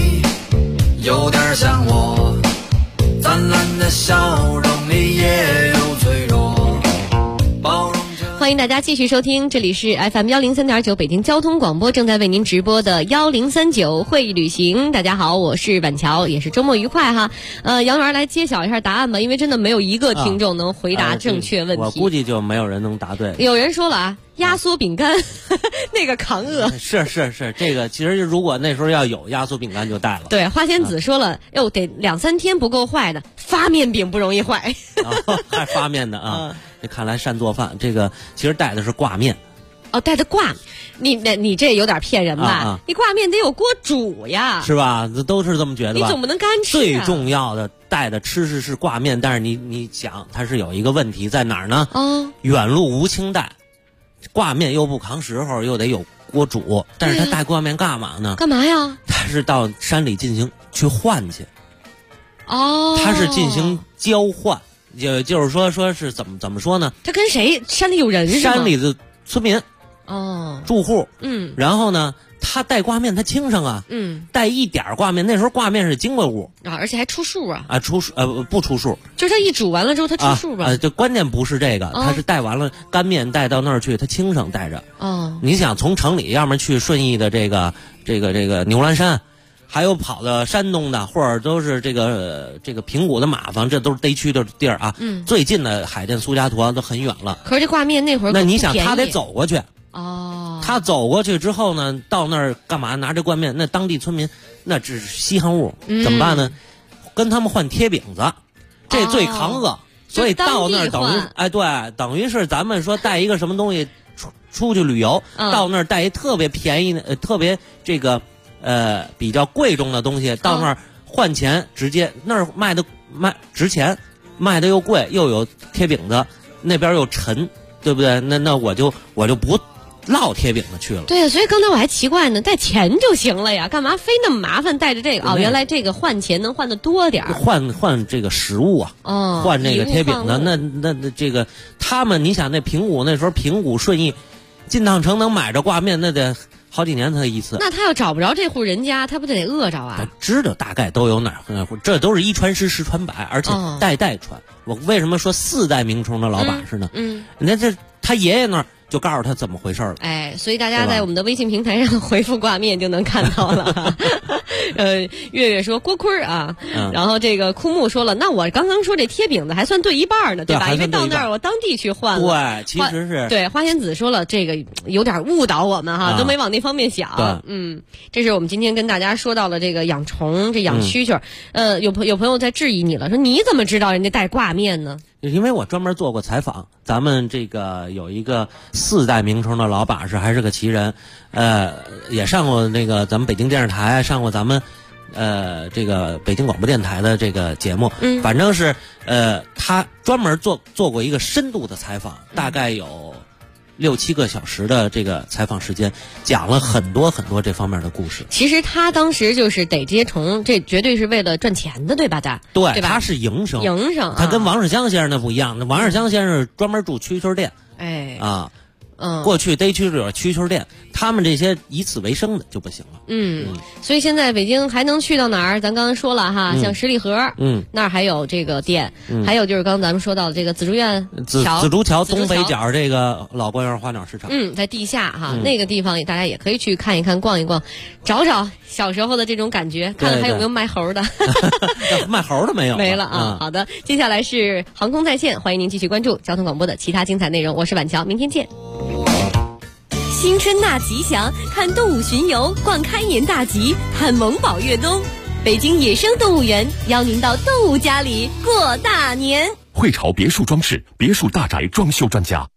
Speaker 8: 像我，灿烂的笑容里也有脆弱，包容着。
Speaker 4: 欢迎大家继续收听，这里是 FM103.9 北京交通广播正在为您直播的1039会旅行。大家好，我是板桥，也是周末愉快哈。杨元来揭晓一下答案吧，因为真的没有一个听众能回答正确问题。
Speaker 9: 我估计就没有人能答对。
Speaker 4: 有人说了啊，压缩饼干那个扛饿。
Speaker 9: 是，这个其实如果那时候要有压缩饼干就带了。
Speaker 4: 对，花仙子说了，哟，得2-3天不够坏的，发面饼不容易坏。
Speaker 9: 还发面的啊。这看来善做饭，这个其实带的是挂面。
Speaker 4: 哦，带的挂，你这有点骗人吧？你挂面得有锅煮呀，
Speaker 9: 是吧？都是这么觉得吧？
Speaker 4: 你总不能干吃。
Speaker 9: 最重要的带的吃是挂面，但是你想，它是有一个问题在哪儿呢？远路无清带，挂面又不扛时候，又得有锅煮，但是他带挂面干嘛呢？
Speaker 4: 干嘛呀？
Speaker 9: 他是到山里进行去换去。他是进行交换。就是说是怎么说呢？
Speaker 4: 他跟谁？山里有人是吗？
Speaker 9: 山里的村民，住户，然后呢，他带挂面，他轻省啊，带一点挂面，那时候挂面是经过物
Speaker 4: 啊，而且还出数啊，
Speaker 9: 不出数，
Speaker 4: 就是他一煮完了之后他出数吧？
Speaker 9: 这关键不是这个，他是带完了干面带到那儿去，他轻省带着。你想从城里，要么去顺义的这个牛栏山。还有跑到山东的，或者都是这个平谷的马房，这都是逮区的地儿啊。最近的海淀苏家坨都很远了。
Speaker 4: 可是这挂面那会儿，
Speaker 9: 那你想他得走过去。他走过去之后呢，到那儿干嘛？拿着挂面，那当地村民那只是稀罕物，怎么办呢？跟他们换贴饼子，这最扛饿。所以到那儿等于是咱们说带一个什么东西出去旅游，到那儿带一特别便宜的、特别这个。比较贵重的东西到那儿换钱，直接那儿卖值钱，卖的又贵，又有贴饼子，那边又沉，对不对？那我就不烙贴饼子去了。
Speaker 4: 对，所以刚才我还奇怪呢，带钱就行了呀，干嘛非那么麻烦带着这个？原来这个换钱能换的多点儿，
Speaker 9: 换这个食物啊，换这个贴饼子，那这个他们，你想那平谷那时候平谷顺义进趟城能买着挂面，那得好几年才一次。
Speaker 4: 那他要找不着这户人家，他不得饿着啊？
Speaker 9: 知道大概都有哪儿，这都是一传十，十传百，而且代代传。我为什么说4代名虫的老把式呢？那这他爷爷那儿就告诉他怎么回事了。
Speaker 4: 所以大家在我们的微信平台上回复挂面就能看到了。月月说锅盔啊，然后这个枯木说了，那我刚刚说这贴饼子还算对一半呢，对吧？因为到那儿我当地去换
Speaker 9: 了。对，其实是对。
Speaker 4: 花仙子说了，这个有点误导我们哈，都没往那方面想。这是我们今天跟大家说到了这个养虫，这养蛐蛐。有朋友在质疑你了，说你怎么知道人家带挂面呢？
Speaker 9: 因为我专门做过采访，咱们这个有一个4代名虫的老把式，还是个奇人，也上过那个咱们北京电视台，上过咱们这个北京广播电台的这个节目，反正是他专门做过一个深度的采访，大概有6-7个小时的这个采访时间，讲了很多很多这方面的故事。
Speaker 4: 其实他当时就是逮这些虫，这绝对是为了赚钱的，对吧？对吧？
Speaker 9: 他是营生，
Speaker 4: 他
Speaker 9: 跟王世襄先生那不一样。那王世襄先生专门住蛐蛐店，过去逮蛐蛐有蛐蛐店，他们这些以此为生的就不行了。
Speaker 4: 所以现在北京还能去到哪儿？咱刚刚说了哈，像十里河，那儿还有这个店，还有就是刚刚咱们说到的这个紫竹院
Speaker 9: 紫竹桥东北角这个老官园花鸟市场，
Speaker 4: 在地下哈，那个地方大家也可以去看一看、逛一逛，找找小时候的这种感觉，看看还有没有卖猴的。
Speaker 9: 卖猴的没有？
Speaker 4: 没了啊。好的，接下来是航空在线，欢迎您继续关注交通广播的其他精彩内容。我是晚桥，明天见。
Speaker 11: 新春纳吉祥，看动物巡游，逛开年大吉，看萌宝越冬。北京野生动物园邀您到动物家里过大年。
Speaker 10: 汇潮别墅装饰，别墅大宅装修专家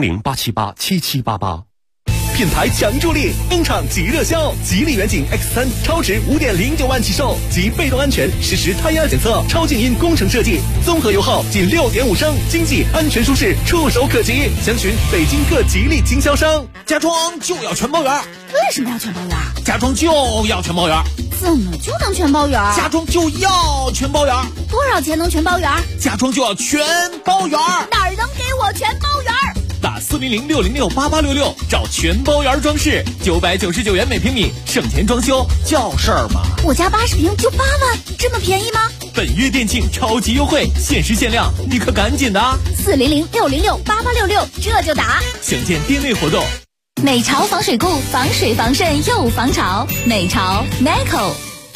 Speaker 10: ，400-878-7788。品牌强助力，东厂即热销，吉利远景 X3 超值5.09万起售，及被动安全实时胎压检测，超静音工程设计，综合油耗仅6.5升，经济安全舒适，触手可及。详询北京各吉利经销商。
Speaker 16: 家装就要全包圆，
Speaker 11: 为什么要全包圆？
Speaker 16: 家装就要全包圆，
Speaker 11: 怎么就能全包圆？
Speaker 16: 家装就要全包圆，
Speaker 11: 多少钱能全包圆？
Speaker 16: 家装就要全包圆，
Speaker 11: 哪儿能给我全包圆？
Speaker 16: 打
Speaker 12: 400-606-8866，找全包园装饰，999元每平米，省钱装修叫事儿吗？
Speaker 11: 我家80平就8万，这么便宜吗？
Speaker 12: 本月店庆超级优惠，限时限量，你可赶紧的啊
Speaker 11: ！400-606-8866，这就打。
Speaker 12: 详见店内活动。
Speaker 15: 美潮防水库，防水防渗又防潮。美潮 Meco。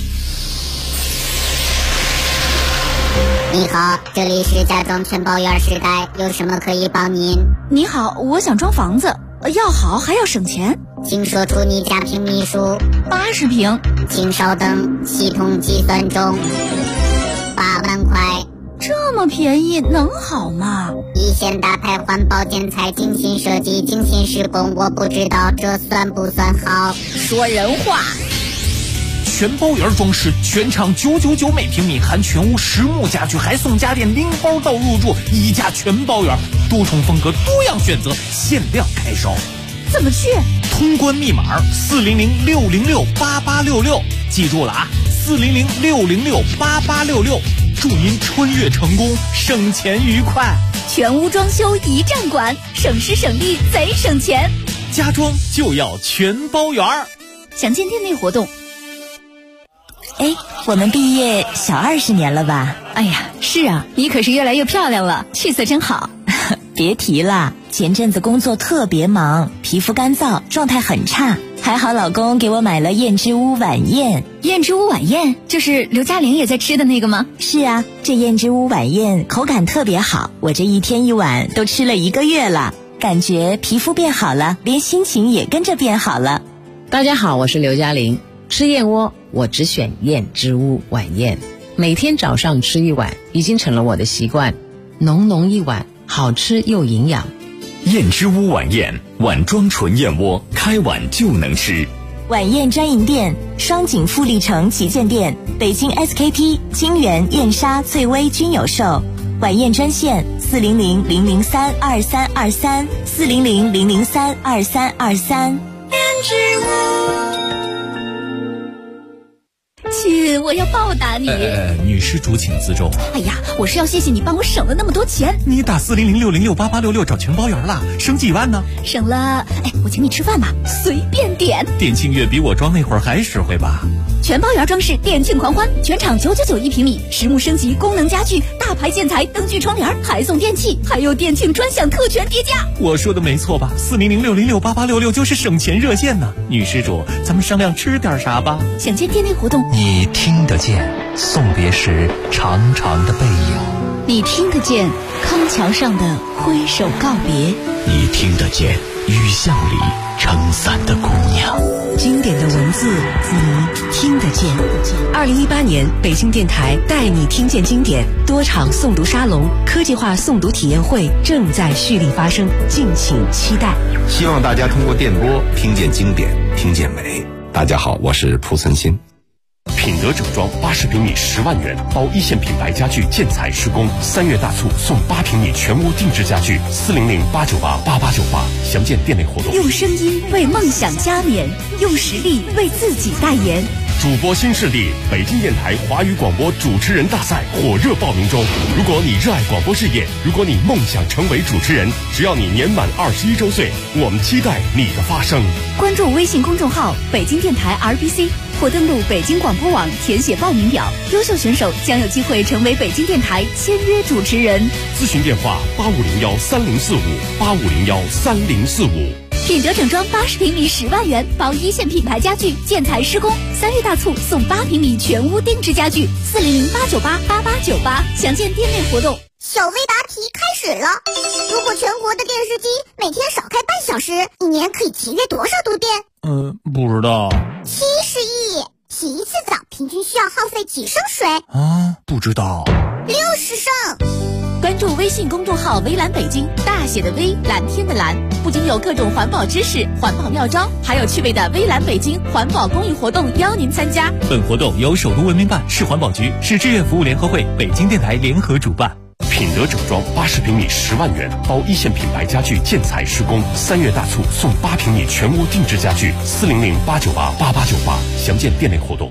Speaker 18: 你好，这里是家装全包园时代，有什么可以帮您？
Speaker 11: 你好，我想装房子，要好还要省钱，
Speaker 18: 请说出你家平米数。
Speaker 11: 80平。
Speaker 18: 请稍等，系统计算中。8万块。
Speaker 11: 这么便宜能好吗？
Speaker 18: 一线大牌环保建材，精心设计，精心施工，我不知道这算不算好。
Speaker 11: 说人话。
Speaker 12: 全包园装饰，全场999每平米，含全屋实木家具，还送家电零包到入住，一家全包园，多重风格，多样选择，限量开售。
Speaker 11: 怎么去？
Speaker 12: 通关密码400-606-8866，记住了啊，400-606-8866，祝您春月成功，省钱愉快。
Speaker 11: 全屋装修一站管，省时省力贼省钱。
Speaker 12: 家装就要全包园。
Speaker 11: 详见店内活动。
Speaker 15: 哎，我们毕业小20年了吧？
Speaker 11: 哎呀，是啊，你可是越来越漂亮了，气色真好。
Speaker 15: 别提了，前阵子工作特别忙，皮肤干燥，状态很差。还好老公给我买了燕之屋晚宴。
Speaker 11: 燕之屋晚宴就是刘嘉玲也在吃的那个吗？
Speaker 15: 是啊，这燕之屋晚宴口感特别好，我这一天一碗都吃了1个月了，感觉皮肤变好了，连心情也跟着变好了。
Speaker 14: 大家好，我是刘嘉玲。吃燕窝我只选燕之屋晚宴，每天早上吃1碗已经成了我的习惯，浓浓一碗，好吃又营养。
Speaker 10: 燕之屋晚宴，碗装纯燕窝，开碗就能吃。
Speaker 15: 晚宴专营店：双井富力城旗舰店、北京 SKP、金源、燕莎、翠微均有售。晚宴专线400-003-2323，400-003-2323。
Speaker 11: 燕之屋。亲，我要报答你。
Speaker 12: 女施主请自重。
Speaker 11: 哎呀，我是要谢谢你帮我省了那么多钱。
Speaker 12: 你打400-606-8866找全包园了，省几万呢？
Speaker 11: 省了，我请你吃饭吧，随便点。
Speaker 12: 店庆月比我装那会儿还实惠吧？
Speaker 11: 全包园装饰店庆狂欢，全场999一平米，实木升级，功能家具，大牌建材，灯具窗帘，还送电器，还有店庆专享特权叠加。
Speaker 12: 我说的没错吧？400-606-8866就是省钱热线呢。女施主，咱们商量吃点啥吧？
Speaker 11: 想见店内活动。
Speaker 19: 你听得见送别时长长的背影，
Speaker 11: 你听得见康桥上的挥手告别，
Speaker 19: 你听得见雨巷里撑伞的姑娘。
Speaker 20: 经典的文字，你听得见。2018年北京电台带你听见经典多场诵读沙龙、科技化诵读体验会正在蓄力发生，敬请期待。
Speaker 21: 希望大家通过电波听见经典，听见美。大家好，我是蒲森新。
Speaker 10: 品德整装80平米10万元，包一线品牌家具建材施工，3月大促送8平米全屋定制家具，400-898-8898，详见店内活动。
Speaker 11: 用声音为梦想加冕，用实力为自己代言。
Speaker 10: 主播新势力，北京电台华语广播主持人大赛火热报名中。如果你热爱广播事业，如果你梦想成为主持人，只要你年满21周岁，我们期待你的发声。
Speaker 11: 关注微信公众号北京电台 RBC， 或登录北京广播网填写报名表，优秀选手将有机会成为北京电台签约主持人。
Speaker 10: 咨询电话8501-3045，8501-3045。
Speaker 11: 品德整装80平米10万元，包一线品牌家具建材施工，3月大促送8平米全屋定制家具，400-898-8898，详见店内活动。
Speaker 18: 小微答题开始了。如果全国的电视机每天少开半小时，一年可以节约多少度电？
Speaker 12: 不知道。
Speaker 18: 70亿。洗一次澡平均需要耗费几升水？
Speaker 12: 不知道。
Speaker 18: 60升。
Speaker 11: 关注微信公众号微蓝北京，大写的微，蓝天的蓝，不仅有各种环保知识、环保妙招，还有趣味的微蓝北京环保公益活动邀您参加。
Speaker 12: 本活动由首都文明办、市环保局、市志愿服务联合会、北京电台联合主办。
Speaker 10: 品德整装80平米10万元，包一线品牌家具建材施工，3月大促送8平米全屋定制家具，400-898-8898，详见店内活动。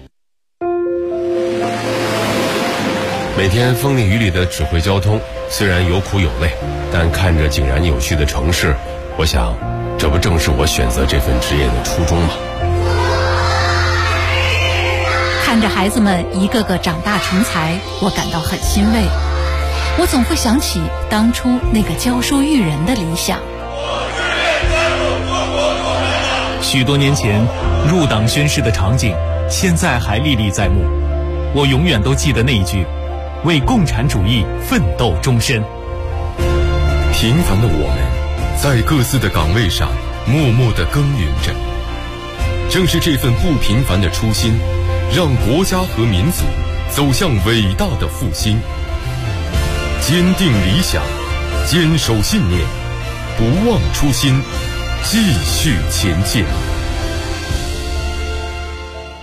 Speaker 10: 每天风里雨里的指挥交通，虽然有苦有累，但看着井然有序的城市， 我想，这不正是我选择这份职业的初衷吗？
Speaker 5: 看着孩子们一个个长大成才，我感到很欣慰。我总会想起当初那个教书育人的理想。
Speaker 12: 许多年前入党宣誓的场景，现在还历历在目。我永远都记得那一句：为共产主义奋斗终身。
Speaker 10: 平凡的我们，在各自的岗位上默默地耕耘着。正是这份不平凡的初心，让国家和民族走向伟大的复兴。坚定理想，坚守信念，不忘初心，继续前进。